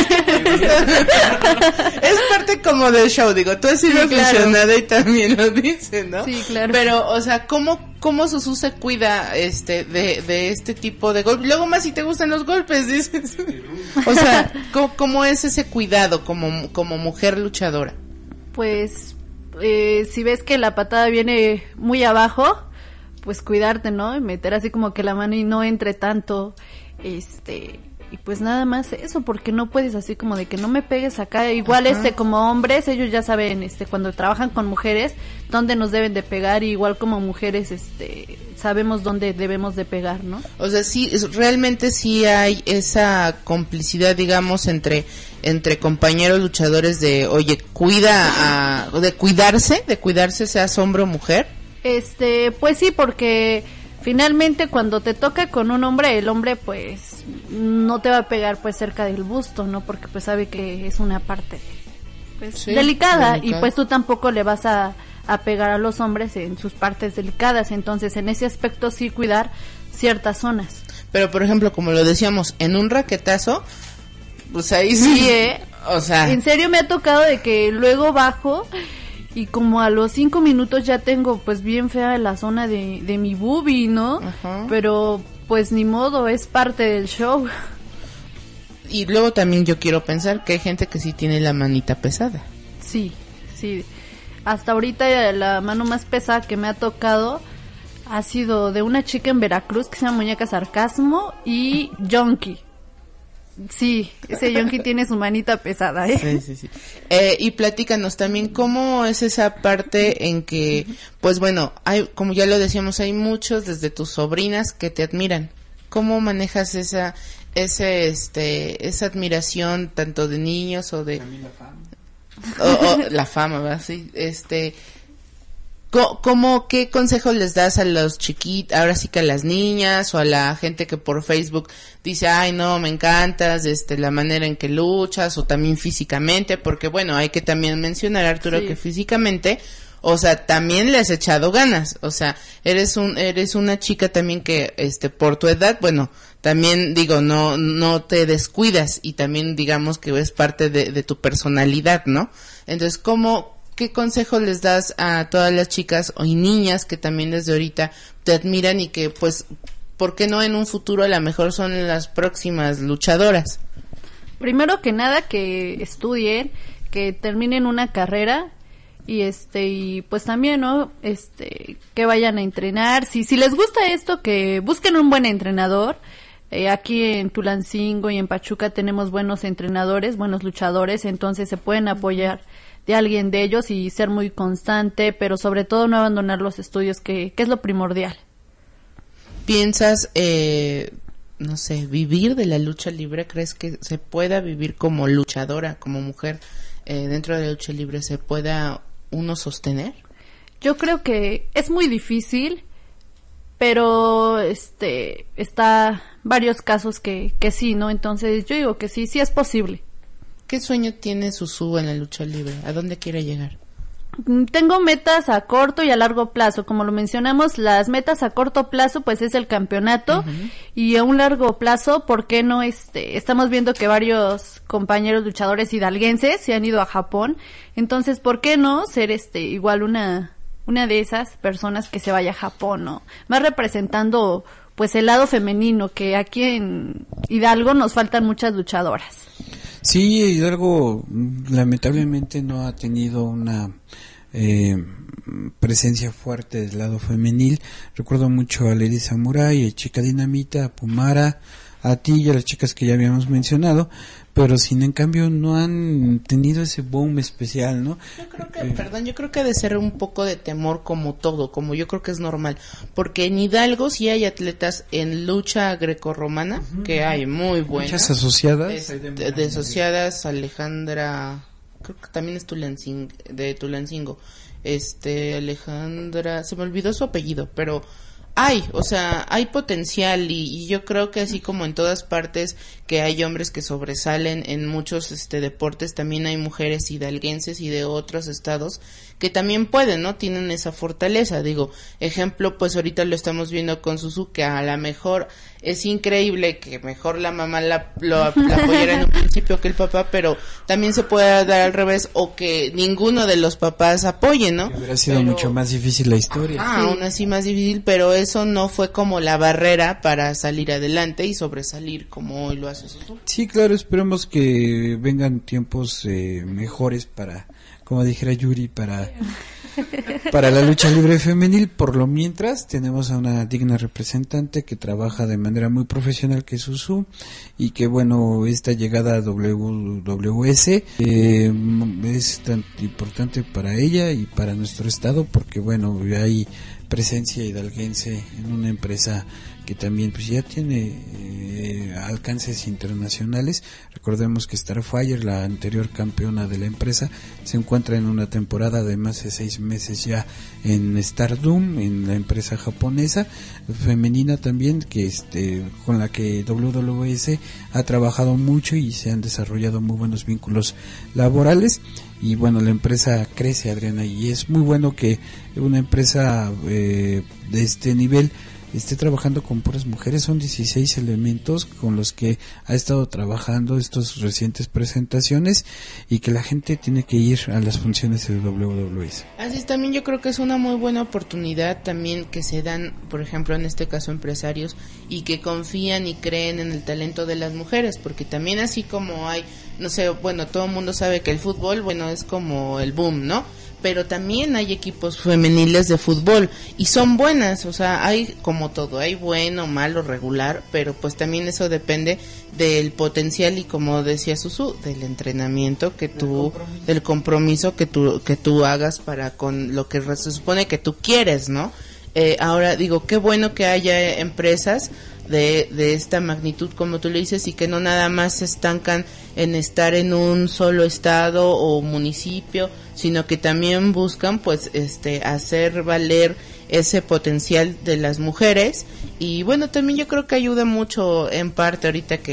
Es parte como del show, digo, tú has sido aficionada y también lo dices, ¿no? Sí, claro. Pero, o sea, ¿cómo Susu se cuida de este tipo de golpes? Luego más si te gustan los golpes, dices. O sea, ¿cómo es ese cuidado como mujer luchadora? Pues si ves que la patada viene muy abajo, pues cuidarte, ¿no? Y meter así como que la mano y no entre tanto, y pues nada más eso, porque no puedes así como de que no me pegues acá. Igual como hombres, ellos ya saben, cuando trabajan con mujeres, dónde nos deben de pegar, y igual como mujeres, sabemos dónde debemos de pegar, ¿no? O sea, sí, realmente sí hay esa complicidad, digamos, entre compañeros luchadores de, oye, de cuidarse, seas hombre o mujer. Pues sí, porque finalmente cuando te toca con un hombre, el hombre pues no te va a pegar pues cerca del busto, ¿no? Porque pues sabe que es una parte pues sí, delicada, y pues tú tampoco le vas a pegar a los hombres en sus partes delicadas. Entonces en ese aspecto sí cuidar ciertas zonas. Pero por ejemplo, como lo decíamos, en un raquetazo, pues ahí sí, o sea, en serio me ha tocado de que luego bajo y como a los 5 minutos ya tengo pues bien fea la zona de mi boobie, ¿no? Ajá. Pero pues ni modo, es parte del show. Y luego también yo quiero pensar que hay gente que sí tiene la manita pesada. Sí. Hasta ahorita la mano más pesada que me ha tocado ha sido de una chica en Veracruz que se llama Muñeca Sarcasmo y Yonki. Sí, ese Yonki tiene su manita pesada, ¿eh? Sí. Y platícanos también cómo es esa parte en que, pues bueno, hay, como ya lo decíamos, hay muchos desde tus sobrinas que te admiran. ¿Cómo manejas esa admiración tanto de niños o de también la fama? O la fama, ¿verdad? Sí, ¿qué consejos les das a los chiquitos, ahora sí que a las niñas o a la gente que por Facebook dice, ay no, me encantas, la manera en que luchas, o también físicamente? Porque bueno, hay que también mencionar, Arturo, sí, que físicamente, O sea, también le has echado ganas. O sea, eres una chica también que, por tu edad, bueno, también digo, no te descuidas y también digamos que es parte de tu personalidad, ¿no? Entonces, ¿qué consejo les das a todas las chicas y niñas que también desde ahorita te admiran y que, pues, ¿por qué no en un futuro a lo mejor son las próximas luchadoras? Primero que nada, que estudien, que terminen una carrera y pues también, ¿no? Que vayan a entrenar. Si les gusta esto, que busquen un buen entrenador. Aquí en Tulancingo y en Pachuca tenemos buenos entrenadores, buenos luchadores, entonces se pueden apoyar de alguien de ellos y ser muy constante, pero sobre todo no abandonar los estudios, que es lo primordial. ¿Piensas, no sé, vivir de la lucha libre? ¿Crees que se pueda vivir como luchadora, como mujer, dentro de la lucha libre, se pueda uno sostener? Yo creo que es muy difícil, pero está varios casos que sí, ¿no? Entonces yo digo que sí es posible. ¿Qué sueño tiene Susu en la lucha libre? ¿A dónde quiere llegar? Tengo metas a corto y a largo plazo. Como lo mencionamos, las metas a corto plazo pues es el campeonato, y a un largo plazo, ¿por qué no? Estamos viendo que varios compañeros luchadores hidalguenses se han ido a Japón, entonces ¿por qué no ser igual una de esas personas que se vaya a Japón, ¿no? Más representando pues el lado femenino, que aquí en Hidalgo nos faltan muchas luchadoras. Sí, Hidalgo lamentablemente no ha tenido una presencia fuerte del lado femenil. Recuerdo mucho a Lady Samurai, a Chica Dinamita, a Pumara, a ti y a las chicas que ya habíamos mencionado, pero sin en cambio no han tenido ese boom especial, ¿no? Yo creo que ha de ser un poco de temor, como todo, como yo creo que es normal, porque en Hidalgo sí hay atletas en lucha grecorromana, que hay muy buenas. Muchas asociadas. De asociadas, Alejandra, creo que también es de Tulancingo, Alejandra, se me olvidó su apellido, pero hay potencial y yo creo que así como en todas partes que hay hombres que sobresalen en muchos deportes, también hay mujeres hidalguenses y de otros estados que también pueden, ¿no? Tienen esa fortaleza. Digo, ejemplo, pues ahorita lo estamos viendo con Susu, que a lo mejor es increíble que mejor la mamá la apoyara en un principio que el papá, pero también se puede dar al revés, o que ninguno de los papás apoye, ¿no? Que hubiera sido mucho más difícil la historia. Aún así más difícil, pero eso no fue como la barrera para salir adelante y sobresalir como hoy lo hace Susu. Sí, claro, esperemos que vengan tiempos mejores para, como dijera Yuri, para la lucha libre femenil. Por lo mientras tenemos a una digna representante que trabaja de manera muy profesional, que es Susu, y que bueno, esta llegada a WWS es tan importante para ella y para nuestro estado, porque bueno, hay presencia hidalguense en una empresa que también pues ya tiene alcances internacionales. Recordemos que Starfire, la anterior campeona de la empresa, se encuentra en una temporada de más de 6 meses ya en Stardom, en la empresa japonesa femenina también, que con la que WWS ha trabajado mucho y se han desarrollado muy buenos vínculos laborales. Y bueno, la empresa crece, Adriana, y es muy bueno que una empresa de este nivel esté trabajando con puras mujeres. Son 16 elementos con los que ha estado trabajando estos recientes presentaciones, y que la gente tiene que ir a las funciones de WWS. Así es, también yo creo que es una muy buena oportunidad también que se dan, por ejemplo, en este caso empresarios, y que confían y creen en el talento de las mujeres, porque también así como hay, no sé, bueno, todo el mundo sabe que el fútbol, bueno, es como el boom, ¿no? Pero también hay equipos femeniles de fútbol y son buenas, o sea, hay como todo, hay bueno, malo, regular, pero pues también eso depende del potencial y, como decía Susu, del entrenamiento del compromiso que tú hagas para con lo que se supone que tú quieres, ¿no? Ahora digo, qué bueno que haya empresas de esta magnitud, como tú le dices, y que no nada más se estancan en estar en un solo estado o municipio, sino que también buscan pues hacer valer ese potencial de las mujeres. Y bueno, también yo creo que ayuda mucho en parte ahorita que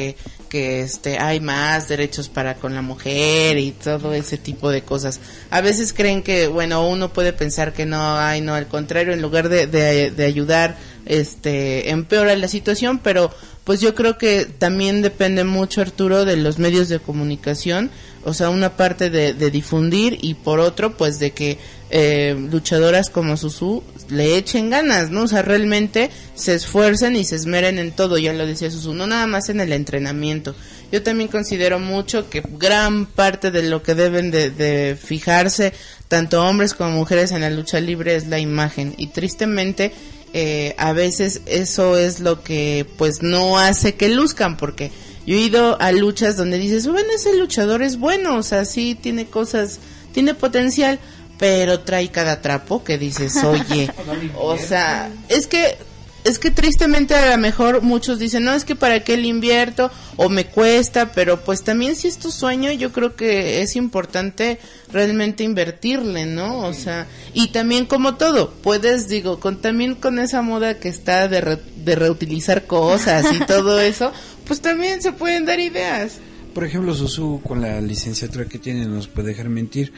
que hay más derechos para con la mujer y todo ese tipo de cosas. A veces creen que, bueno, uno puede pensar que no, al contrario, en lugar de ayudar, empeora la situación, pero pues yo creo que también depende mucho, Arturo, de los medios de comunicación, o sea, una parte de difundir y por otro, pues de que luchadoras como Susu le echen ganas, ¿no? O sea, realmente se esfuercen y se esmeren en todo, ya lo decía Susu, no nada más en el entrenamiento. Yo también considero mucho que gran parte de lo que deben de fijarse tanto hombres como mujeres en la lucha libre es la imagen, y tristemente a veces eso es lo que pues no hace que luzcan, porque yo he ido a luchas donde dices, bueno, ese luchador es bueno, o sea, sí tiene cosas, tiene potencial, pero trae cada trapo que dices, oye, o sea, es que tristemente a lo mejor muchos dicen, no, es que para qué le invierto o me cuesta, pero pues también si es tu sueño, yo creo que es importante realmente invertirle, ¿no? O sea, y también como todo, puedes, también con esa moda que está de reutilizar cosas y todo eso, pues también se pueden dar ideas. Por ejemplo, Susu, con la licenciatura que tiene, nos puede dejar mentir,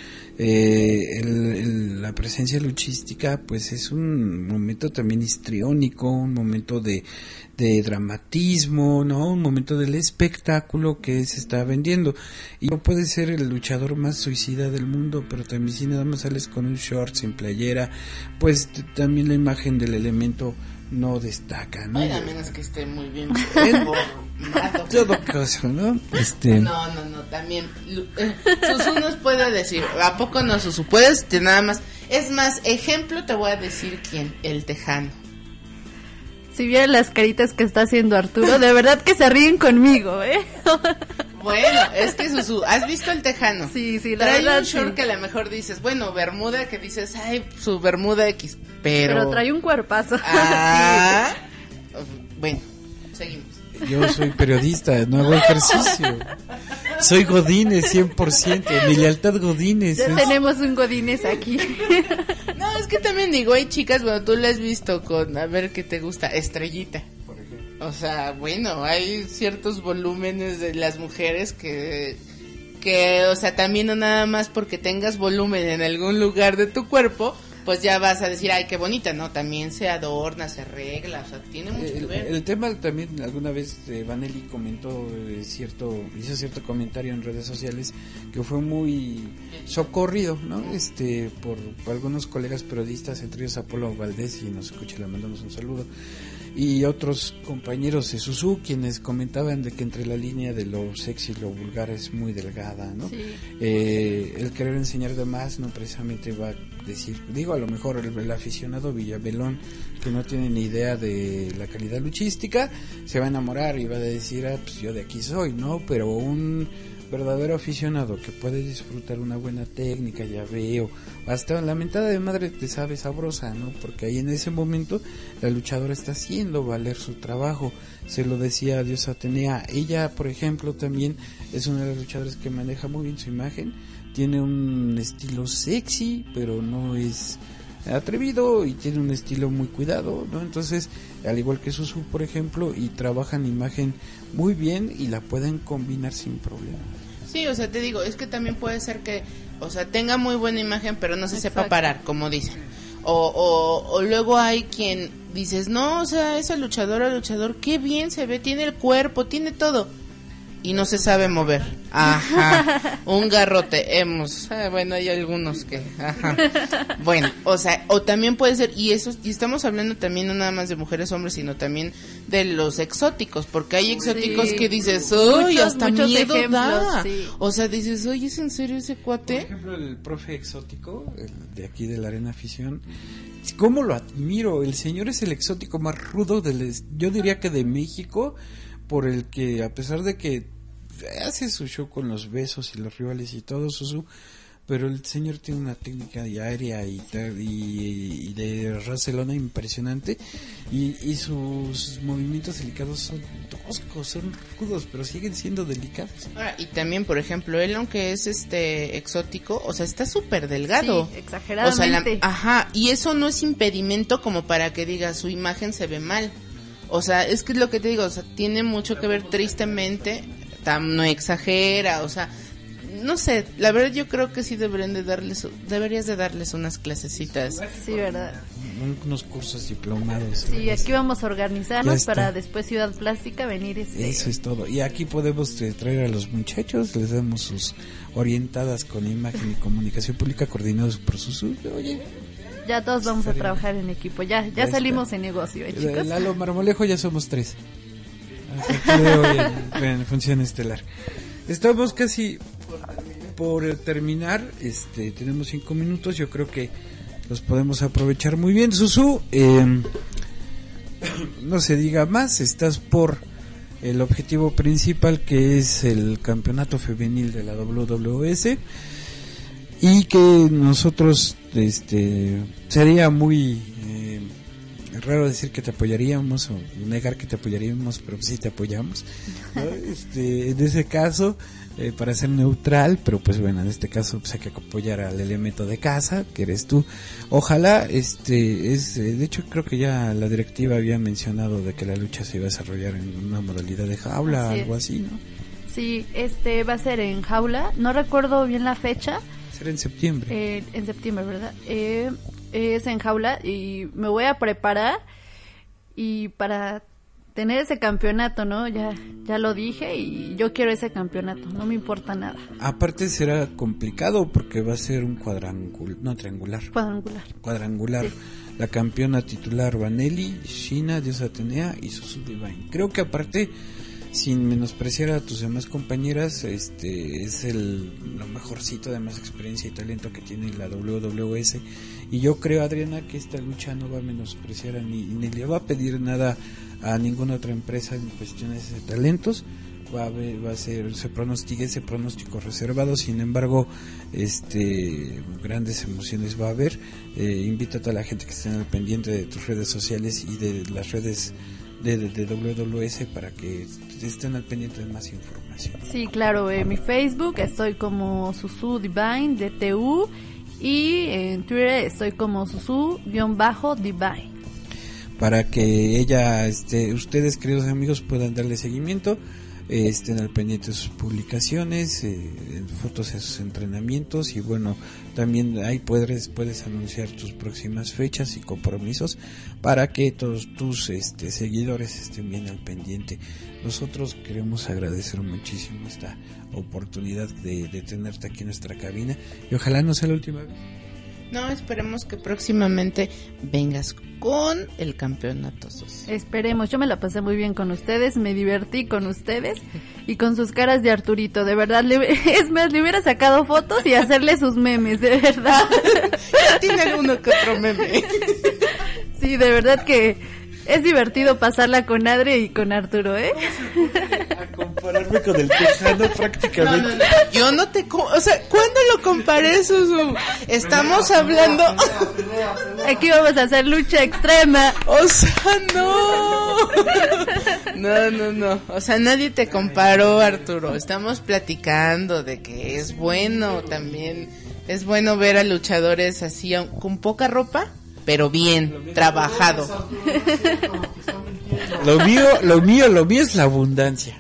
la presencia luchística pues es un momento también histriónico, un momento de dramatismo, ¿no? Un momento del espectáculo que se está vendiendo, y no puede ser el luchador más suicida del mundo, pero también si nada más sales con un short sin playera, pues también la imagen del elemento no destaca, ¿no? Ay, a menos que esté muy bien todo caso, ¿no? No, también Susu nos puede decir, ¿a poco no, Susu? Puedes, nada más, es más, ejemplo te voy a decir quién, el Tejano. Si vieran las caritas que está haciendo Arturo, de verdad que se ríen conmigo, ¿eh? Bueno, es que Susu, ¿has visto el Tejano? Sí, la trae verdad, un short sí. que a lo mejor dices, bueno, bermuda, que dices, ay, su bermuda X, pero trae un cuerpazo. Ah, bueno, seguimos. Yo soy periodista, no hago ejercicio. Soy Godínez 100%, mi lealtad Godínez. Ya tenemos un Godínez aquí. No, es que también digo, hay chicas, bueno, tú la has visto con, a ver qué te gusta, Estrellita. Por ejemplo. O sea, bueno, hay ciertos volúmenes de las mujeres que, o sea, también no nada más porque tengas volumen en algún lugar de tu cuerpo, pues ya vas a decir, ay, qué bonita, ¿no? También se adorna, se arregla, o sea, tiene mucho que ver. El tema también, alguna vez Vanelli comentó hizo cierto comentario en redes sociales que fue muy socorrido, ¿no? Por algunos colegas periodistas, entre ellos Apolo Valdés, y nos escucha, le mandamos un saludo, y otros compañeros de Susu, quienes comentaban de que entre la línea de lo sexy y lo vulgar es muy delgada, ¿no? Sí. El querer enseñar de más no precisamente va a decir, a lo mejor el aficionado Villabelón, que no tiene ni idea de la calidad luchística, se va a enamorar y va a decir, pues yo de aquí soy, ¿no? Pero un verdadero aficionado que puede disfrutar una buena técnica, llaveo, hasta la mentada de madre te sabe sabrosa, ¿no? Porque ahí en ese momento la luchadora está haciendo valer su trabajo. Se lo decía a Diosa Atenea, ella por ejemplo también es una de las luchadoras que maneja muy bien su imagen, tiene un estilo sexy, pero no es atrevido, y tiene un estilo muy cuidado, ¿no? Entonces, al igual que Susu, por ejemplo, y trabajan imagen muy bien y la pueden combinar sin problema. Sí, o sea, te digo, es que también puede ser que, o sea, tenga muy buena imagen, pero no se sepa parar, como dicen. O luego hay quien dices, no, o sea, esa luchador, qué bien se ve, tiene el cuerpo, tiene todo, y no se sabe mover. Ajá, un garrote, bueno, hay algunos que, ajá. Bueno, o sea, o también puede ser, y estamos hablando también no nada más de mujeres, hombres, sino también de los exóticos, porque hay exóticos que dices, uy, hasta miedo da. Sí. O sea, dices, oye, ¿es en serio ese cuate? Por ejemplo, el profe exótico, el de aquí de la Arena Afición, ¿cómo lo admiro? El señor es el exótico más rudo yo diría que de México, por el que, a pesar de que hace su show con los besos y los rivales y todo, pero el señor tiene una técnica de aérea y de racelona impresionante, y sus movimientos delicados son toscos, son rudos, pero siguen siendo delicados. Y también, por ejemplo, él, aunque es exótico, o sea, está súper delgado. Sí, exageradamente. O sea, y eso no es impedimento como para que diga su imagen se ve mal. O sea, es que es lo que te digo, o sea, tiene mucho que ver tristemente. no exagera, o sea, no sé, la verdad yo creo que sí deberías de darles unas clasecitas. Sí, ¿verdad? Unos cursos diplomados. Sí, aquí vamos a organizarnos para después Ciudad Plástica venir. Eso es todo. Y aquí podemos traer a los muchachos, les damos sus orientadas con imagen y comunicación pública coordinados por Susu. Oye, ya todos vamos a trabajar en equipo, ya salimos en negocio, chicos. Lalo Marmolejo ya somos 3. A partir de hoy en función estelar. Estamos casi por terminar, tenemos 5 minutos, yo creo que los podemos aprovechar muy bien. Susu, no se diga más, estás por el objetivo principal, que es el campeonato femenil de la WWS, y que nosotros sería muy raro decir que te apoyaríamos o negar que te apoyaríamos, pero sí te apoyamos, ¿no? En ese caso, para ser neutral, pero pues bueno, en este caso pues hay que apoyar al elemento de casa, que eres tú. Ojalá, de hecho creo que ya la directiva había mencionado de que la lucha se iba a desarrollar en una modalidad de jaula, algo así, ¿no? Sí, va a ser en jaula, no recuerdo bien la fecha. Será en septiembre. En septiembre, ¿verdad? Es en jaula y me voy a preparar y para tener ese campeonato, ¿no? Ya lo dije y yo quiero ese campeonato, no me importa nada. Aparte será complicado porque va a ser un triangular. Cuadrangular. Sí. La campeona titular Vanelli, Shina, Diosa Atenea y Susu Divine. Creo que aparte, sin menospreciar a tus demás compañeras, es lo mejorcito de más experiencia y talento que tiene la WWS, y yo creo, Adriana, que esta lucha no va a menospreciar ni le va a pedir nada a ninguna otra empresa en cuestiones de talentos. Va a ser, se pronostica ese pronóstico reservado, sin embargo, grandes emociones va a haber. Invito a toda la gente que esté al pendiente de tus redes sociales y de las redes de WWS para que estén al pendiente de más información. Sí, claro, en mi Facebook estoy como Susu Divine, DTU, y en Twitter estoy como Susu_Divine. Para que ustedes, queridos amigos, puedan darle seguimiento, estén al pendiente de sus publicaciones, fotos de sus entrenamientos, y bueno, también ahí puedes anunciar tus próximas fechas y compromisos para que todos tus seguidores estén bien al pendiente. Nosotros queremos agradecer muchísimo esta oportunidad de tenerte aquí en nuestra cabina, y ojalá no sea la última vez. No, esperemos que próximamente vengas con el campeonato. Esperemos, yo me la pasé muy bien con ustedes, me divertí con ustedes y con sus caras de Arturito, de verdad, es más, le hubiera sacado fotos y hacerle sus memes, de verdad. Ya tiene uno que otro meme. Sí, de verdad que es divertido pasarla con Adri y con Arturo, ¿eh? A compararme con el Tejano prácticamente. No. Yo no te... O sea, ¿cuándo lo comparé, Susu? Estamos hablando... Aquí vamos a hacer lucha extrema. O sea, no. No. O sea, nadie te comparó, Arturo. Estamos platicando de que es bueno también. Es bueno ver a luchadores así, con poca ropa, pero bien trabajado. Lo mío es la abundancia.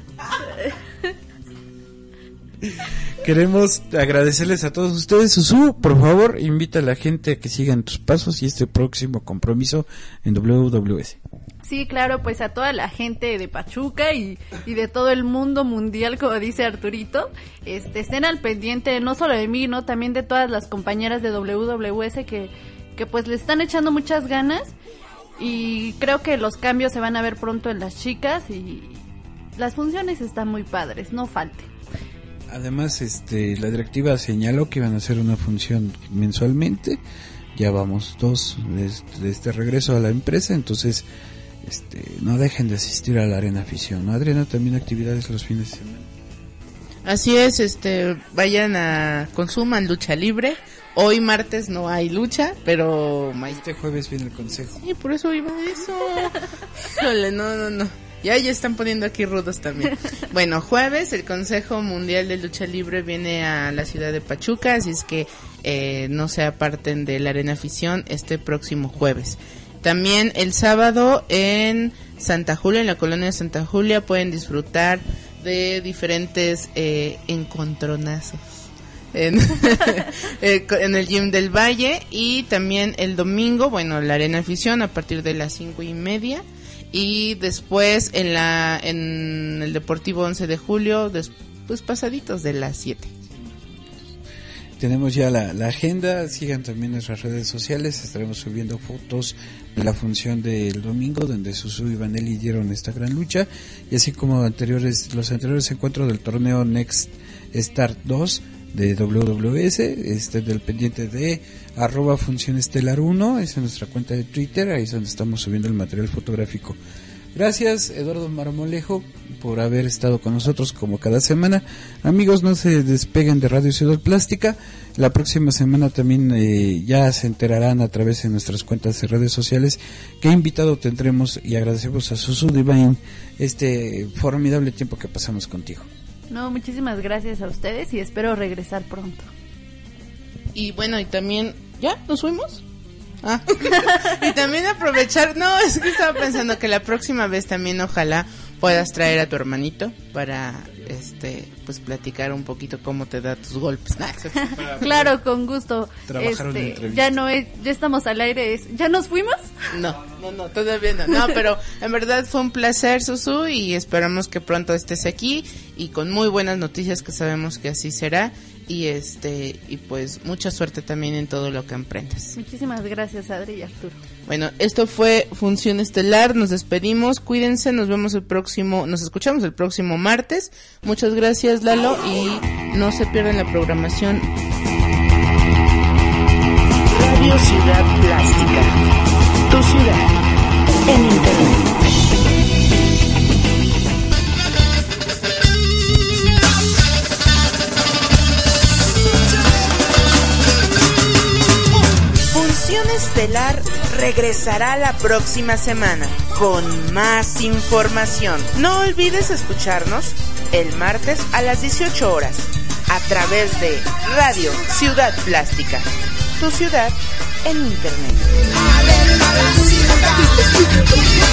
Queremos agradecerles a todos ustedes. Susu, por favor, invita a la gente a que sigan tus pasos y este próximo compromiso en WWS. Sí, claro, pues a toda la gente de Pachuca y de todo el mundo mundial, como dice Arturito, estén al pendiente no solo de mí, no, también de todas las compañeras de WWS que pues le están echando muchas ganas, y creo que los cambios se van a ver pronto en las chicas y las funciones están muy padres, no falte. Además, la directiva señaló que iban a hacer una función mensualmente. Ya vamos 2 de este regreso a la empresa, entonces no dejen de asistir a la Arena Afición, ¿no? Adriana, también actividades los fines de semana. Así es, vayan consuman lucha libre. Hoy martes no hay lucha, pero este jueves viene el consejo. Sí, por eso iba a eso. Híjole, no. Ya están poniendo aquí rudos también. Bueno, jueves el Consejo Mundial de Lucha Libre viene a la ciudad de Pachuca, así es que no se aparten de la Arena Afición este próximo jueves. También el sábado en Santa Julia, en la colonia de Santa Julia, pueden disfrutar de diferentes encontronazos en el Gym del Valle, y también el domingo, bueno, la Arena Afición a partir de las 5:30, y después en el Deportivo 11 de Julio, pues pasaditos de las 7. Tenemos ya la agenda, sigan también nuestras redes sociales, estaremos subiendo fotos de la función del domingo donde Susu y Vanelli dieron esta gran lucha, y así como los anteriores encuentros del torneo Next Start 2 de WWS. Del pendiente de @funcionestelar1, es en nuestra cuenta de Twitter, ahí es donde estamos subiendo el material fotográfico. Gracias, Eduardo Marmolejo, por haber estado con nosotros como cada semana. Amigos, no se despeguen de Radio Ciudad Plástica. La próxima semana también ya se enterarán a través de nuestras cuentas de redes sociales qué invitado tendremos, y agradecemos a Susu Divine este formidable tiempo que pasamos contigo. No, muchísimas gracias a ustedes y espero regresar pronto. Y bueno, y también, ¿ya? ¿Nos fuimos? Y también aprovechar, es que estaba pensando que la próxima vez también ojalá puedas traer a tu hermanito para pues platicar un poquito cómo te da tus golpes. Claro, con gusto. Ya estamos al aire. ¿Ya nos fuimos? No, todavía no. No, pero en verdad fue un placer, Susu, y esperamos que pronto estés aquí y con muy buenas noticias, que sabemos que así será. Y pues mucha suerte también en todo lo que emprendas. Muchísimas gracias, Adri y Arturo. Bueno, esto fue Función Estelar, nos despedimos, cuídense, nos escuchamos el próximo martes. Muchas gracias, Lalo, y no se pierdan la programación. Radio Ciudad Plástica, tu ciudad en internet. Función Estelar regresará la próxima semana con más información. No olvides escucharnos el martes a las 18 horas a través de Radio Ciudad Plástica, tu ciudad en internet.